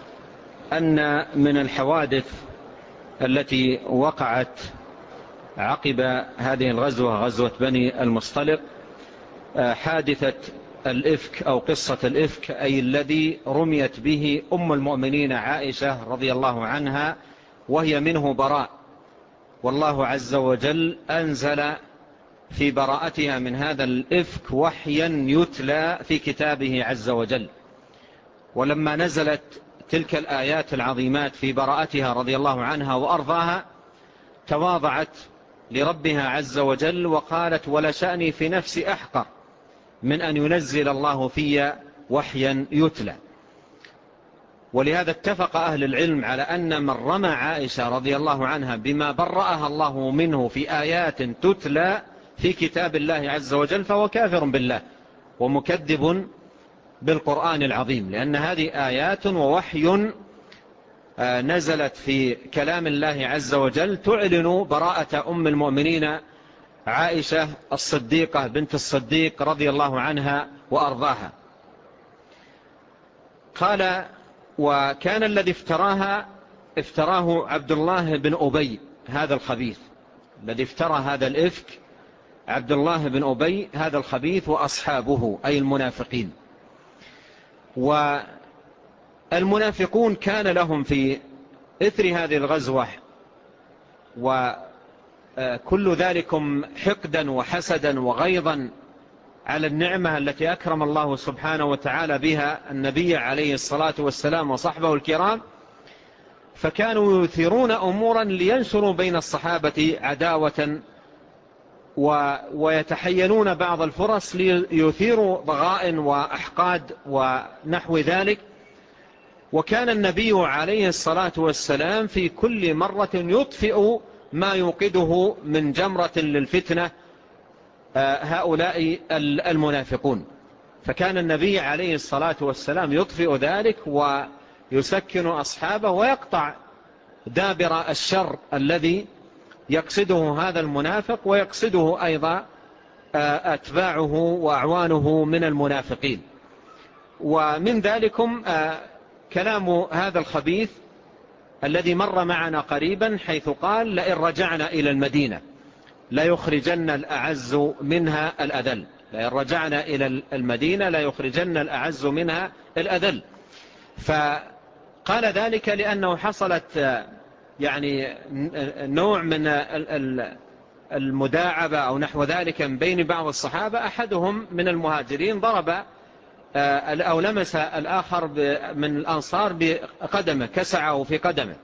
أن من الحوادث التي وقعت عقب هذه الغزوة، غزوة بني المصطلق، حادثة الإفك أو قصة الإفك، أي الذي رميت به أم المؤمنين عائشة رضي الله عنها وهي منه براء، والله عز وجل أنزل في براءتها من هذا الإفك وحيا يتلى في كتابه عز وجل. ولما نزلت تلك الآيات العظيمات في براءتها رضي الله عنها وأرضاها، تواضعت لربها عز وجل وقالت: ولا شأني في نفسي أحقر من أن ينزل الله في وحيا يتلى. ولهذا اتفق أهل العلم على أن من رمى عائشة رضي الله عنها بما برأها الله منه في آيات تتلى في كتاب الله عز وجل فهو كافر بالله ومكذب بالقرآن العظيم، لأن هذه آيات ووحي نزلت في كلام الله عز وجل تعلن براءة أم المؤمنين عائشة الصديقة بنت الصديق رضي الله عنها وأرضاها. قال: وكان الذي افتراه عبد الله بن أبي هذا الخبيث، الذي افترى هذا الإفك عبد الله بن أبي هذا الخبيث وأصحابه أي المنافقين. والمنافقون كان لهم في إثر هذه الغزوة وكل ذلكم حقدا وحسدا وغيظا على النعمة التي أكرم الله سبحانه وتعالى بها النبي عليه الصلاة والسلام وصحبه الكرام، فكانوا يثيرون أمورا لينشروا بين الصحابة عداوة ويتحينون بعض الفرص ليثيروا ضغائن وأحقاد ونحو ذلك. وكان النبي عليه الصلاة والسلام في كل مرة يطفئ ما يوقده من جمرة للفتنة هؤلاء المنافقون، فكان النبي عليه الصلاة والسلام يطفئ ذلك ويسكن أصحابه ويقطع دابر الشر الذي يقصده هذا المنافق ويقصده أيضا أتباعه وأعوانه من المنافقين. ومن ذلكم كلام هذا الخبيث الذي مر معنا قريبا، حيث قال: لئن رجعنا إلى المدينة لا يخرجن الأعز منها الأذل. لئن رجعنا إلى المدينة لا يخرجن الأعز منها الأذل. فقال ذلك لأنه حصلت يعني نوع من المداعبة أو نحو ذلك من بين بعض الصحابة. أحدهم من المهاجرين ضرب أو لمس الآخر من الأنصار بقدمه، كسعه في قدمه،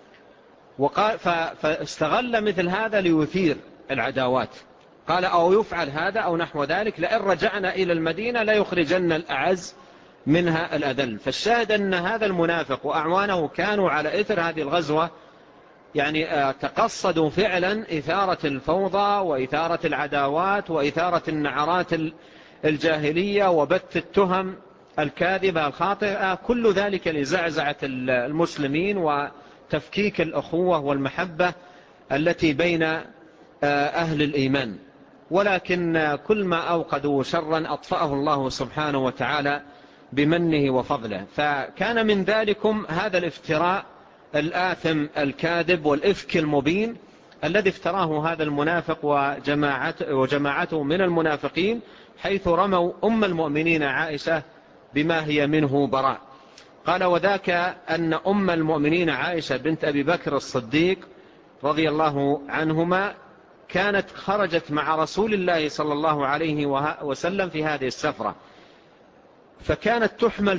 فاستغل مثل هذا ليثير العداوات. قال أو يفعل هذا أو نحو ذلك، لئن رجعنا إلى المدينة لا يخرجن الأعز منها الأذل. فالشاهد أن هذا المنافق وأعوانه كانوا على إثر هذه الغزوة يعني تقصدوا فعلا إثارة الفوضى وإثارة العداوات وإثارة النعرات الجاهلية وبث التهم الكاذبة الخاطئة، كل ذلك لزعزعة المسلمين وتفكيك الأخوة والمحبة التي بين أهل الإيمان. ولكن كل ما أوقدوا شرا أطفأه الله سبحانه وتعالى بمنه وفضله. فكان من ذلكم هذا الافتراء الآثم الكاذب والإفك المبين الذي افتراه هذا المنافق وجماعته من المنافقين، حيث رموا أم المؤمنين عائشة بما هي منه براء. قال وذاك أن أم المؤمنين عائشة بنت أبي بكر الصديق رضي الله عنهما كانت خرجت مع رسول الله صلى الله عليه وسلم في هذه السفرة، فكانت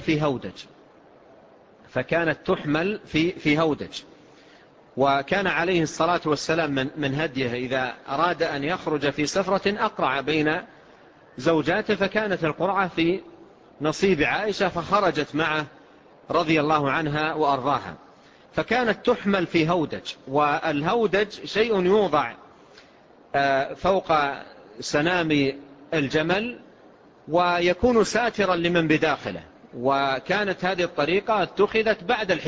تحمل في هودج. وكان عليه الصلاة والسلام من هديه إذا أراد أن يخرج في سفرة أقرع بين زوجاته، فكانت القرعة في نصيب عائشة فخرجت معه رضي الله عنها وأرضاها. فكانت تحمل في هودج، والهودج شيء يوضع فوق سنام الجمل ويكون ساترا لمن بداخله. وكانت هذه الطريقة اتخذت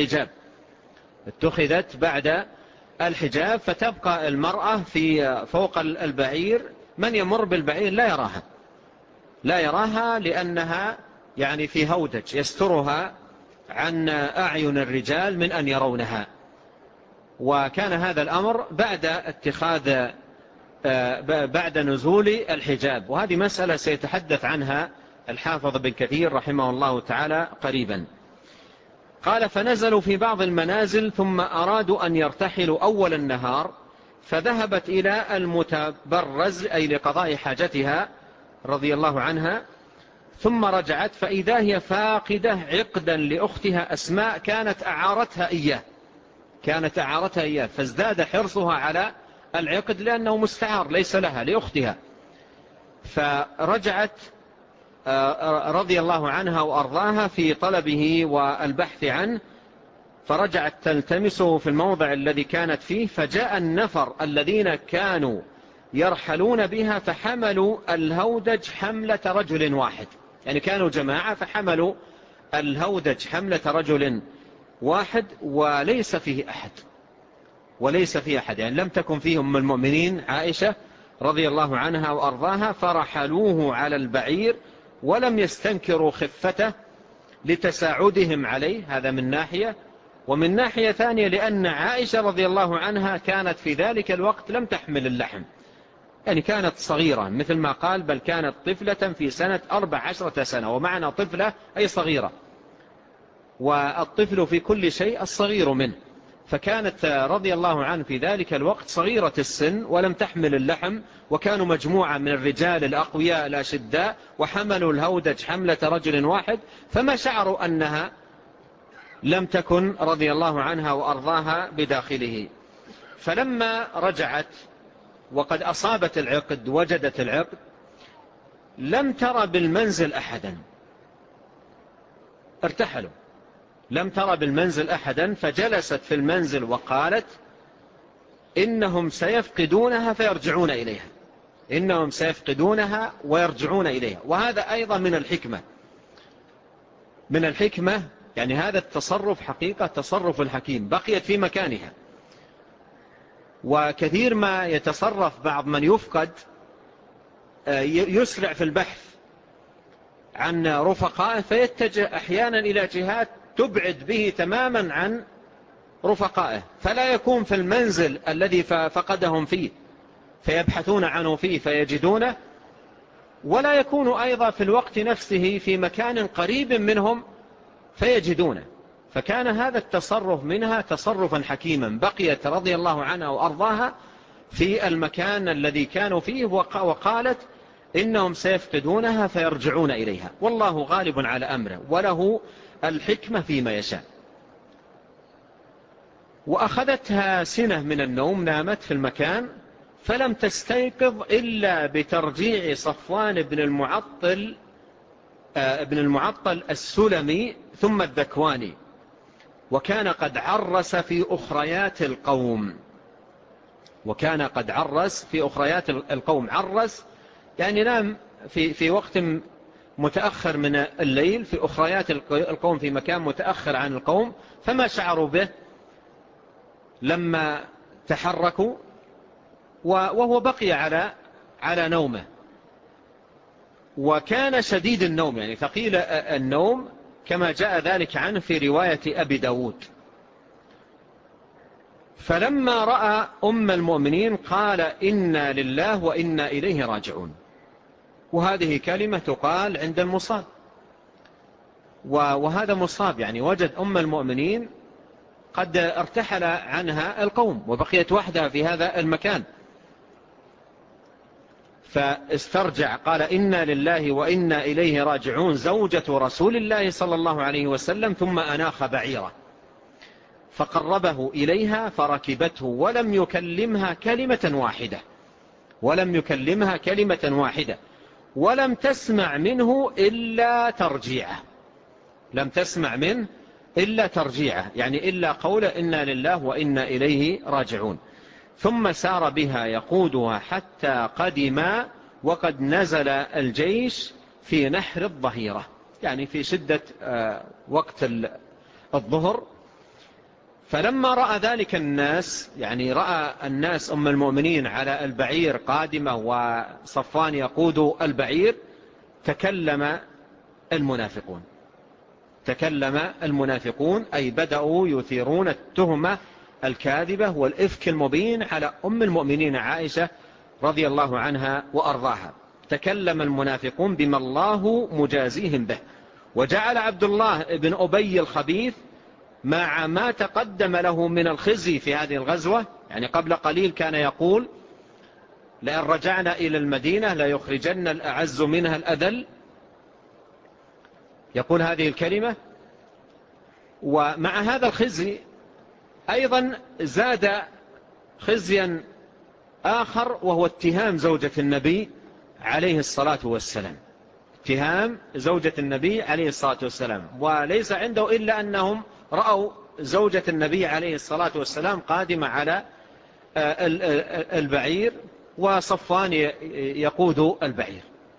بعد الحجاب، فتبقى المرأة في فوق البعير، من يمر بالبعير لا يراها لأنها يعني في هودج يسترها عن أعين الرجال من أن يرونها. وكان هذا الأمر بعد نزول الحجاب، وهذه مسألة سيتحدث عنها الحافظ بن كثير رحمه الله تعالى قريبا. قال فنزلوا في بعض المنازل ثم أرادوا أن يرتحلوا أول النهار، فذهبت إلى المتبرز أي لقضاء حاجتها رضي الله عنها، ثم رجعت فإذا هي فاقدة عقدا لأختها أسماء كانت أعارتها إياه، فازداد حرصها على العقد لأنه مستعار ليس لها لأختها. فرجعت رضي الله عنها وأرضاها في طلبه والبحث عنه، فرجعت تلتمسه في الموضع الذي كانت فيه، فجاء النفر الذين كانوا يرحلون بها فحملوا الهودج حملة رجل واحد، يعني كانوا جماعة فحملوا الهودج حملة رجل واحد وليس فيه أحد، يعني لم تكن فيهم المؤمنين عائشة رضي الله عنها وأرضاها، فرحلوه على البعير ولم يستنكروا خفته لتساعدهم عليه، هذا من ناحية. ومن ناحية ثانية لأن عائشة رضي الله عنها كانت في ذلك الوقت لم تحمل اللحم، يعني كانت صغيرة مثل ما قال بل كانت طفلة في سنة 14 سنة، ومعنى طفلة أي صغيرة، والطفل في كل شيء الصغير منه، فكانت رضي الله عنه في ذلك الوقت صغيرة السن ولم تحمل اللحم، وكانوا مجموعة من الرجال الأقوياء الأشداء وحملوا الهودج حملة رجل واحد، فما شعروا أنها لم تكن رضي الله عنها وأرضاها بداخله. فلما رجعت وقد أصابت العقد وجدت العقد لم ترى بالمنزل أحدا، ارتحلوا لم ترى بالمنزل أحدا، فجلست في المنزل وقالت إنهم سيفقدونها فيرجعون إليها، إنهم سيفقدونها ويرجعون إليها. وهذا أيضا من الحكمة يعني هذا التصرف حقيقة تصرف الحكيم، بقيت في مكانها. وكثير ما يتصرف بعض من يفقد يسرع في البحث عن رفقائه فيتجه أحيانا إلى جهات تبعد به تماما عن رفقائه، فلا يكون في المنزل الذي فقدهم فيه فيبحثون عنه فيه فيجدونه، ولا يكون أيضا في الوقت نفسه في مكان قريب منهم فيجدونه. فكان هذا التصرف منها تصرفا حكيما، بقيت رضي الله عنها وأرضاها في المكان الذي كانوا فيه، وقالت إنهم سيفقدونها فيرجعون إليها، والله غالب على أمره وله الحكمة فيما يشاء. وأخذتها سنة من النوم، نامت في المكان فلم تستيقظ إلا بترجيع صفوان بن المعطل السلمي ثم الذكواني، وكان قد عرس في أخريات القوم. عرس يعني نام في وقت متأخر من الليل في أخريات القوم، في مكان متأخر عن القوم، فما شعروا به لما تحركوا، وهو بقي على نومه، وكان شديد النوم، يعني ثقيل النوم، كما جاء ذلك عنه في رواية أبي داود. فلما رأى أم المؤمنين قال: إنا لله وإنا إليه راجعون. وهذه كلمة تقال عند المصاب، وهذا مصاب، يعني وجد أم المؤمنين قد ارتحل عنها القوم وبقيت وحدها في هذا المكان، فاسترجع قال: إنا لله وإنا إليه راجعون، زوجة رسول الله صلى الله عليه وسلم، ثم أناخ بعيره فقربه إليها فركبته ولم يكلمها كلمة واحدة، ولم تسمع منه إلا ترجيعه، يعني إلا قول إنا لله وإنا إليه راجعون. ثم سار بها يقودها حتى قدم، وقد نزل الجيش في نحر الظهيرة، يعني في شدة وقت الظهر. فلما رأى ذلك الناس، يعني رأى الناس أم المؤمنين على البعير قادمة وصفوان يقود البعير، تكلم المنافقون، أي بدأوا يثيرون التهمة الكاذبة والإفك المبين على أم المؤمنين عائشة رضي الله عنها وأرضاها. تكلم المنافقون بما الله مجازيهم به، وجعل عبد الله بن أبي الخبيث مع ما تقدم له من الخزي في هذه الغزوة، يعني قبل قليل كان يقول: لئن رجعنا إلى المدينة لا يخرجن الأعز منها الأذل، يقول هذه الكلمة. ومع هذا الخزي أيضا زاد خزيا آخر، وهو اتهام زوجة النبي عليه الصلاة والسلام، وليس عنده إلا أنهم رأوا زوجة النبي عليه الصلاة والسلام قادمة على البعير وصفوان يقود البعير.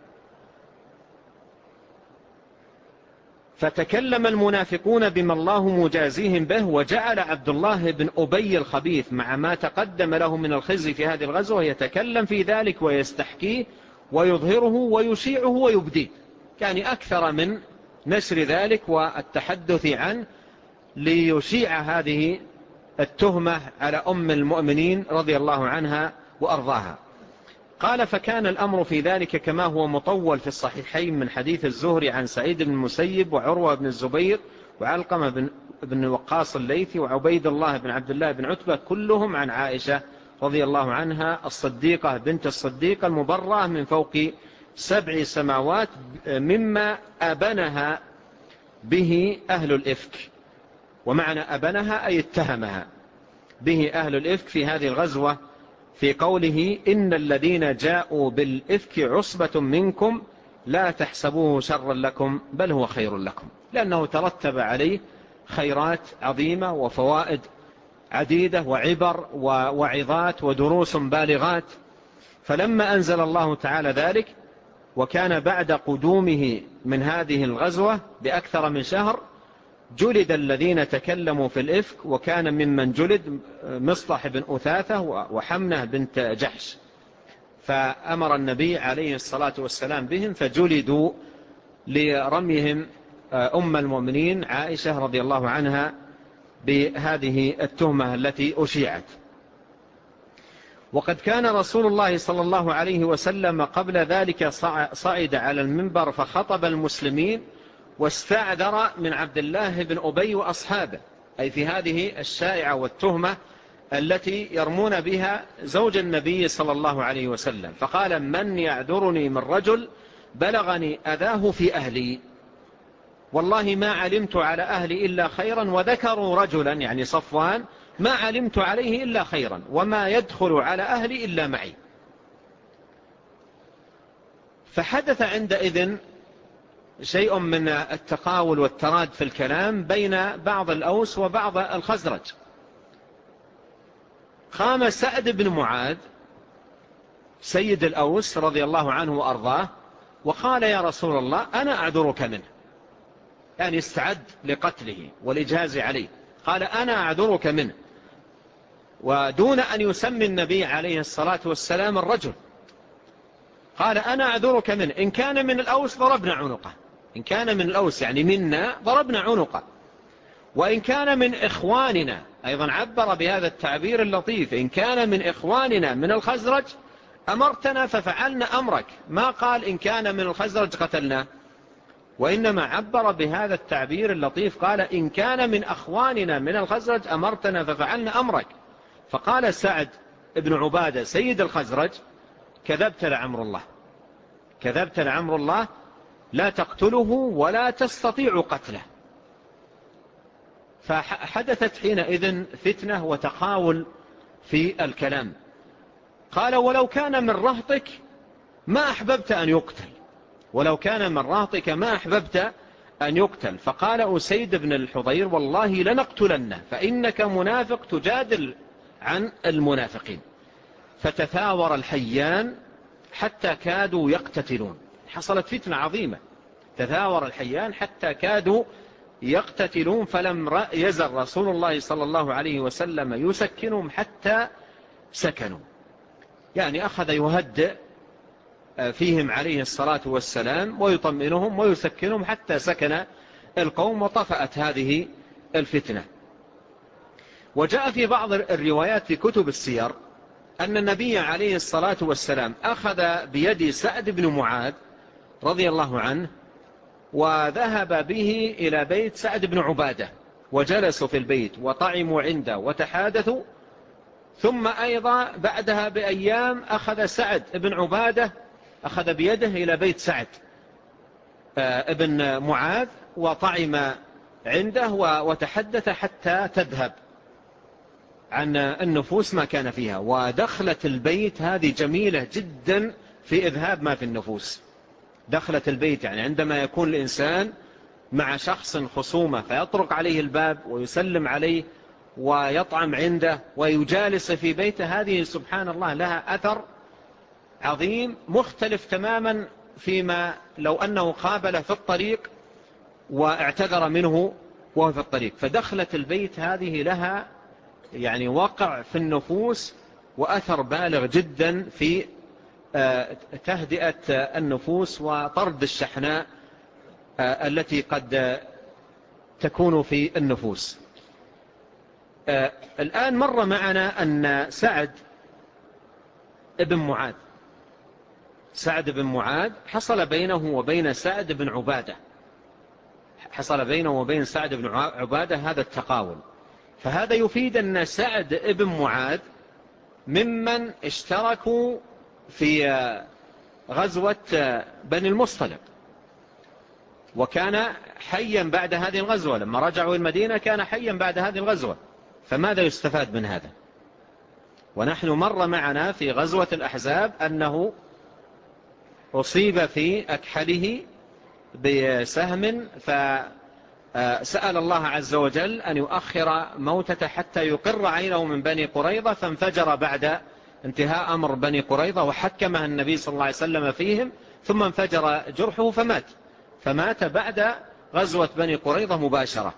فتكلم المنافقون بما الله مجازيهم به، وجعل عبد الله بن أبي الخبيث مع ما تقدم له من الخزي في هذه الغزوة يتكلم في ذلك ويستحكيه ويظهره ويشيعه ويبديه، يعني أكثر من نشر ذلك والتحدث عنه ليشيع هذه التهمة على أم المؤمنين رضي الله عنها وأرضاها. قال: فكان الأمر في ذلك كما هو مطول في الصحيحين من حديث الزهري عن سعيد بن المسيب وعروة بن الزبير وعلقمة بن وقاص الليثي وعبيد الله بن عبد الله بن عتبة، كلهم عن عائشة رضي الله عنها الصديقة بنت الصديق المبرأة من فوق 7 سماوات مما أبنها به أهل الإفك. ومعنى أبنها أي اتهمها به أهل الإفك في هذه الغزوة، في قوله: إن الذين جاءوا بالإفك عصبة منكم لا تحسبوه شرا لكم بل هو خير لكم، لأنه ترتب عليه خيرات عظيمة وفوائد عديدة وعبر ووعظات ودروس بالغات. فلما أنزل الله تعالى ذلك، وكان بعد قدومه من هذه الغزوة بأكثر من شهر، جلد الذين تكلموا في الإفك، وكان ممن جلد مصطح بن أثاثة وحمنة بنت جحش، فأمر النبي عليه الصلاة والسلام بهم فجلدوا لرميهم أم المؤمنين عائشة رضي الله عنها بهذه التهمة التي أشيعت. وقد كان رسول الله صلى الله عليه وسلم قبل ذلك صعد على المنبر فخطب المسلمين واستعذر من عبد الله بن أبي وأصحابه، أي في هذه الشائعة والتهمة التي يرمون بها زوج النبي صلى الله عليه وسلم، فقال: من يعذرني من رجل بلغني أذاه في أهلي، والله ما علمت على أهلي إلا خيرا، وذكروا رجلا يعني صفوان ما علمت عليه إلا خيرا، وما يدخل على أهلي إلا معي. فحدث عندئذ شيء من التقاول والتراد في الكلام بين بعض الأوس وبعض الخزرج. قام سعد بن معاذ سيد الأوس رضي الله عنه وأرضاه وقال: يا رسول الله أنا أعذرك منه، يعني استعد لقتله والإجهاز عليه، قال: أنا أعذرك منه، ودون أن يسمي النبي عليه الصلاة والسلام الرجل، قال: أنا أعذرك منه، إن كان من الأوس ضربنا عنقه، إن كان من الأوس يعني منا ضربنا عنقه، وإن كان من إخواننا، أيضا عبر بهذا التعبير اللطيف، إن كان من إخواننا من الخزرج أمرتنا ففعلنا أمرك، ما قال إن كان من الخزرج قتلنا، وإنما عبر بهذا التعبير اللطيف، قال: إن كان من أخواننا من الخزرج أمرتنا ففعلنا أمرك. فقال سعد بن عبادة سيد الخزرج: كذبت لعمر الله، كذبت لعمر الله، لا تقتله ولا تستطيع قتله. فحدثت حينئذ فتنة وتقاول في الكلام. قال: ولو كان من رهطك ما أحببت أن يقتل، ولو كان من رهطك ما أحببت أن يقتل. فقال أسيد بن الحضير: والله لنقتلنه، فإنك منافق تجادل عن المنافقين. فتثاور الحيان حتى كادوا يقتتلون، حصلت فتنة عظيمة، تثاور الحيان حتى كادوا يقتتلون، فلم يزل رسول الله صلى الله عليه وسلم يسكنهم حتى سكنوا، يعني أخذ يهدئ فيهم عليه الصلاة والسلام ويطمئنهم ويسكنهم حتى سكن القوم وطفأت هذه الفتنة. وجاء في بعض الروايات في كتب السير أن النبي عليه الصلاة والسلام أخذ بيد سعد بن معاذ رضي الله عنه وذهب به إلى بيت سعد بن عبادة، وجلسوا في البيت وطعموا عنده وتحادثوا. ثم أيضا بعدها بأيام أخذ سعد بن عبادة أخذ بيده إلى بيت سعد ابن معاذ وطعم عنده وتحدث حتى تذهب عن النفوس ما كان فيها. ودخلة البيت هذه جميلة جدا في إذهاب ما في النفوس. دخلة البيت يعني عندما يكون الإنسان مع شخص خصومة فيطرق عليه الباب ويسلم عليه ويطعم عنده ويجالس في بيته، هذه سبحان الله لها أثر عظيم مختلف تماما فيما لو أنه قابل في الطريق واعتذر منه وهو في الطريق. فدخلة البيت هذه لها يعني وقع في النفوس وأثر بالغ جدا في تهدئة النفوس وطرد الشحناء التي قد تكون في النفوس. الآن مر معنا أن سعد بن معاذ حصل بينه وبين سعد بن عبادة، حصل بينه وبين سعد بن عبادة هذا التقاول. فهذا يفيد أن سعد بن معاذ ممن اشتركوا في غزوة بني المصطلق، وكان حيا بعد هذه الغزوة، لما رجعوا المدينة كان حيا بعد هذه الغزوة. فماذا يستفاد من هذا؟ ونحن مر معنا في غزوة الأحزاب أنه أصيب في أكحله بسهم، فسأل الله عز وجل أن يؤخر موتته حتى يقر عينه من بني قريظة، فانفجر بعد انتهاء أمر بني قريظة وحكمها النبي صلى الله عليه وسلم فيهم، ثم انفجر جرحه فمات بعد غزوة بني قريظة مباشرة.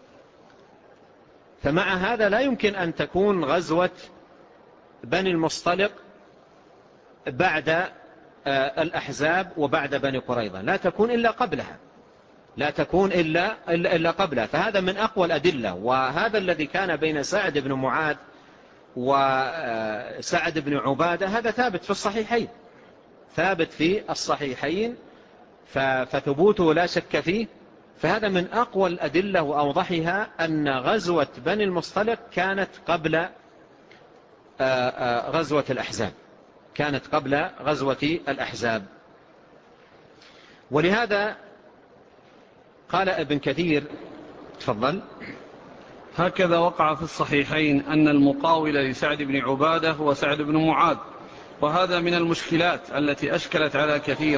فمع هذا لا يمكن أن تكون غزوة بني المصطلق بعد الأحزاب وبعد بني قريظة، لا تكون إلا قبلها، لا تكون إلا قبلها. فهذا من أقوى الأدلة. وهذا الذي كان بين سعد بن معاذ وسعد بن عبادة هذا ثابت في الصحيحين، ثابت في الصحيحين، فثبوته لا شك فيه. فهذا من أقوى الأدلة وأوضحها أن غزوة بني المصطلق كانت قبل غزوة الأحزاب، كانت قبل غزوة الأحزاب. ولهذا قال ابن كثير، تفضل: هكذا وقع في الصحيحين أن المقاول لسعد بن عبادة هو سعد بن معاذ، وهذا من المشكلات التي أشكلت على كثير.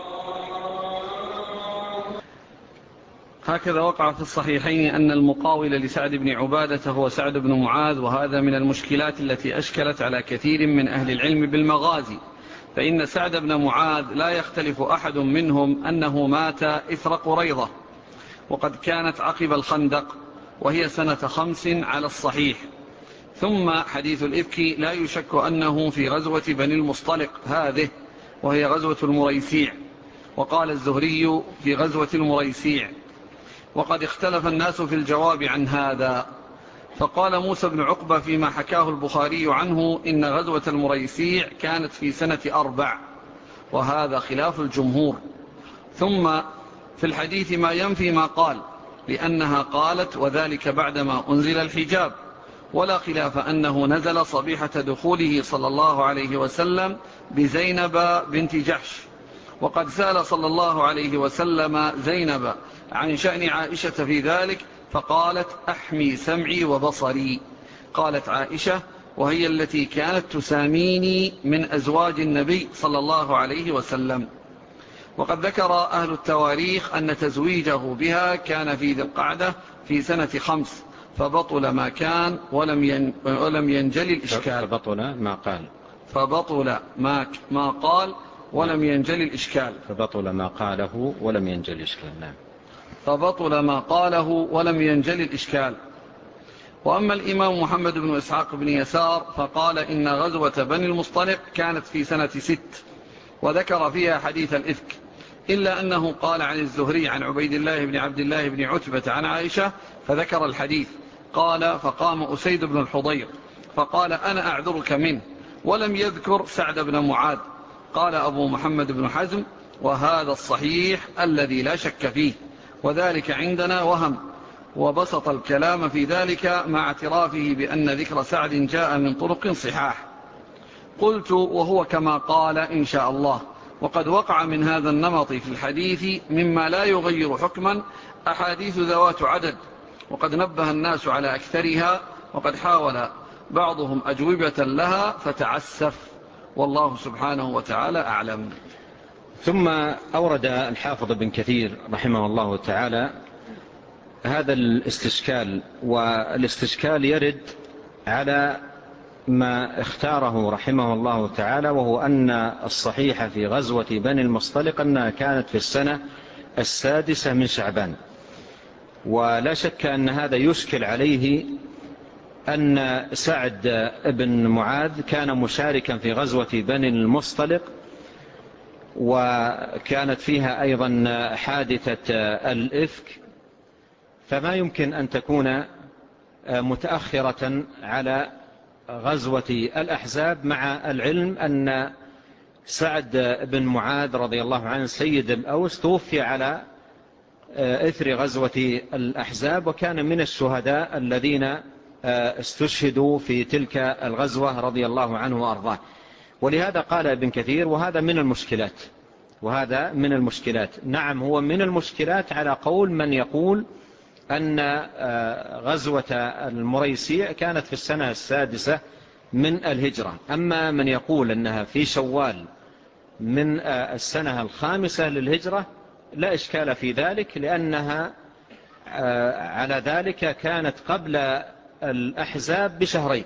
هكذا وقع في الصحيحين أن المقاول لسعد بن عبادة هو سعد بن معاذ، وهذا من المشكلات التي أشكلت على كثير من أهل العلم بالمغازي، فإن سعد بن معاذ لا يختلف أحد منهم أنه مات إثر قريظة، وقد كانت عقب الخندق، وهي سنة 5 على الصحيح. ثم حديث الإفك لا يشك أنه في غزوة بني المصطلق هذه، وهي غزوة المريسيع، وقال الزهري في غزوة المريسيع. وقد اختلف الناس في الجواب عن هذا، فقال موسى بن عقبة فيما حكاه البخاري عنه إن غزوة المريسيع كانت في سنة 4، وهذا خلاف الجمهور. ثم في الحديث ما ينفي ما قال، لأنها قالت وذلك بعدما أنزل الحجاب، ولا خلاف أنه نزل صبيحة دخوله صلى الله عليه وسلم بزينب بنت جحش. وقد سأل صلى الله عليه وسلم زينب عن شأن عائشة في ذلك، فقالت أحمي سمعي وبصري. قالت عائشة وهي التي كانت تساميني من أزواج النبي صلى الله عليه وسلم. وقد ذكر أهل التواريخ أن تزويجه بها كان في ذي القعدة في سنة 5، فبطل ما كان ولم ينجل الإشكال. فبطل ما قال ولم ينجل الإشكال. فبطل ما قاله ولم ينجل الإشكال. نعم. فبطل ما قاله ولم ينجل الإشكال. وأما الإمام محمد بن إسحاق بن يسار فقال إن غزوة بني المصطلق كانت في سنة 6، وذكر فيها حديث الإفك، إلا أنه قال عن الزهري عن عبيد الله بن عبد الله بن عتبة عن عائشة فذكر الحديث. قال فقام أسيد بن الحضير فقال أنا أعذرك منه، ولم يذكر سعد بن معاذ. قال أبو محمد بن حزم وهذا الصحيح الذي لا شك فيه، وذلك عندنا وهم، وبسط الكلام في ذلك مع اعترافه بأن ذكر سعد جاء من طرق صحاح. قلت وهو كما قال إن شاء الله. وقد وقع من هذا النمط في الحديث مما لا يغير حكما أحاديث ذوات عدد، وقد نبه الناس على أكثرها، وقد حاول بعضهم أجوبة لها فتعسف، والله سبحانه وتعالى أعلم. ثم أورد الحافظ بن كثير رحمه الله تعالى هذا الاستشكال، والاستشكال يرد على ما اختاره رحمه الله تعالى، وهو أن الصحيح في غزوة بني المصطلق أنها كانت في السنة 6 من شعبان. ولا شك أن هذا يشكل عليه أن سعد بن معاذ كان مشاركا في غزوة بني المصطلق، وكانت فيها أيضا حادثة الإفك، فما يمكن أن تكون متأخرة على غزوة الأحزاب، مع العلم أن سعد بن معاذ رضي الله عنه سيد الأوس توفي على إثر غزوة الأحزاب، وكان من الشهداء الذين استشهدوا في تلك الغزوة رضي الله عنه وأرضاه. ولهذا قال ابن كثير وهذا من المشكلات. نعم، هو من المشكلات على قول من يقول أن غزوة المريسيع كانت في السنة 6 من الهجرة. أما من يقول أنها في شوال من السنة 5 للهجرة لا إشكال في ذلك، لأنها على ذلك كانت قبل الأحزاب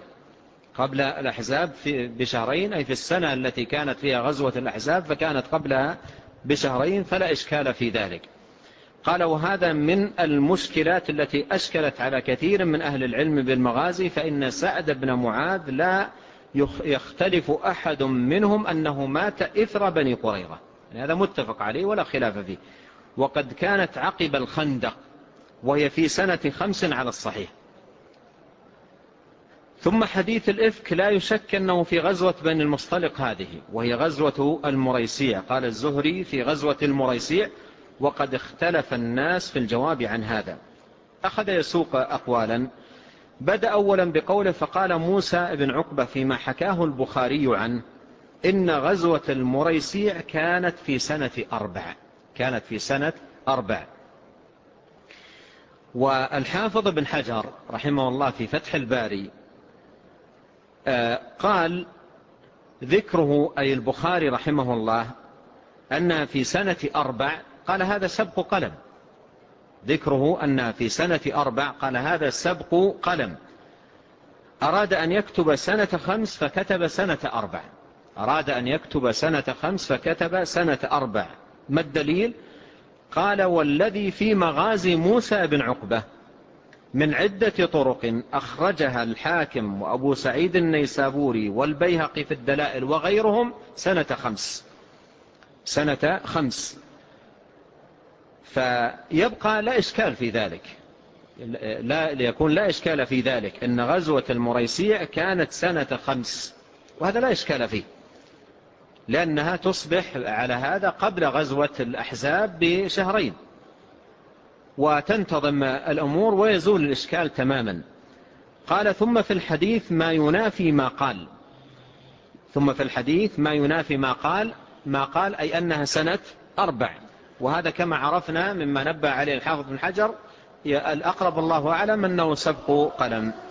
بشهرين، أي في السنة التي كانت فيها غزوة الأحزاب فكانت قبلها بشهرين، فلا إشكال في ذلك. قال وهذا من المشكلات التي أشكلت على كثير من أهل العلم بالمغازي، فإن سعد بن معاذ لا يختلف أحد منهم أنه مات إثر بني قريظة، يعني هذا متفق عليه ولا خلاف فيه، وقد كانت عقب الخندق، وهي في سنة 5 على الصحيح. ثم حديث الإفك لا يشك أنه في غزوة بني المصطلق هذه، وهي غزوة المريسيع. قال الزهري في غزوة المريسيع، وقد اختلف الناس في الجواب عن هذا. أخذ يسوق أقوالا، بدأ أولا بقوله: فقال موسى بن عقبة فيما حكاه البخاري عنه: إن غزوة المريسيع كانت في سنة 4. كانت في سنة 4. والحافظ بن حجر رحمه الله في فتح الباري قال ذكره أي البخاري رحمه الله أنها في سنة 4، قال هذا سبق قلم. ذكره أنها في سنة 4 قال هذا سبق قلم. أراد أن يكتب سنة 5 فكتب سنة 4. أراد أن يكتب سنة 5 فكتب سنة 4. ما الدليل؟ قال: والذي في مغازي موسى بن عقبة من عدة طرق أخرجها الحاكم وأبو سعيد النيسابوري والبيهقي في الدلائل وغيرهم سنة 5. سنة 5. فيبقى لا إشكال في ذلك، ليكون لا إشكال في ذلك أن غزوة المريسيع كانت سنة 5، وهذا لا إشكال فيه، لأنها تصبح على هذا قبل غزوة الأحزاب بشهرين، وتنتظم الأمور ويزول الإشكال تماما. قال: ثم في الحديث ما ينافي ما قال. ثم في الحديث ما ينافي ما قال أي أنها سنة 4. وهذا كما عرفنا مما نبه عليه الحافظ بن حجر الأقرب الله أعلم أنه سبق قلم.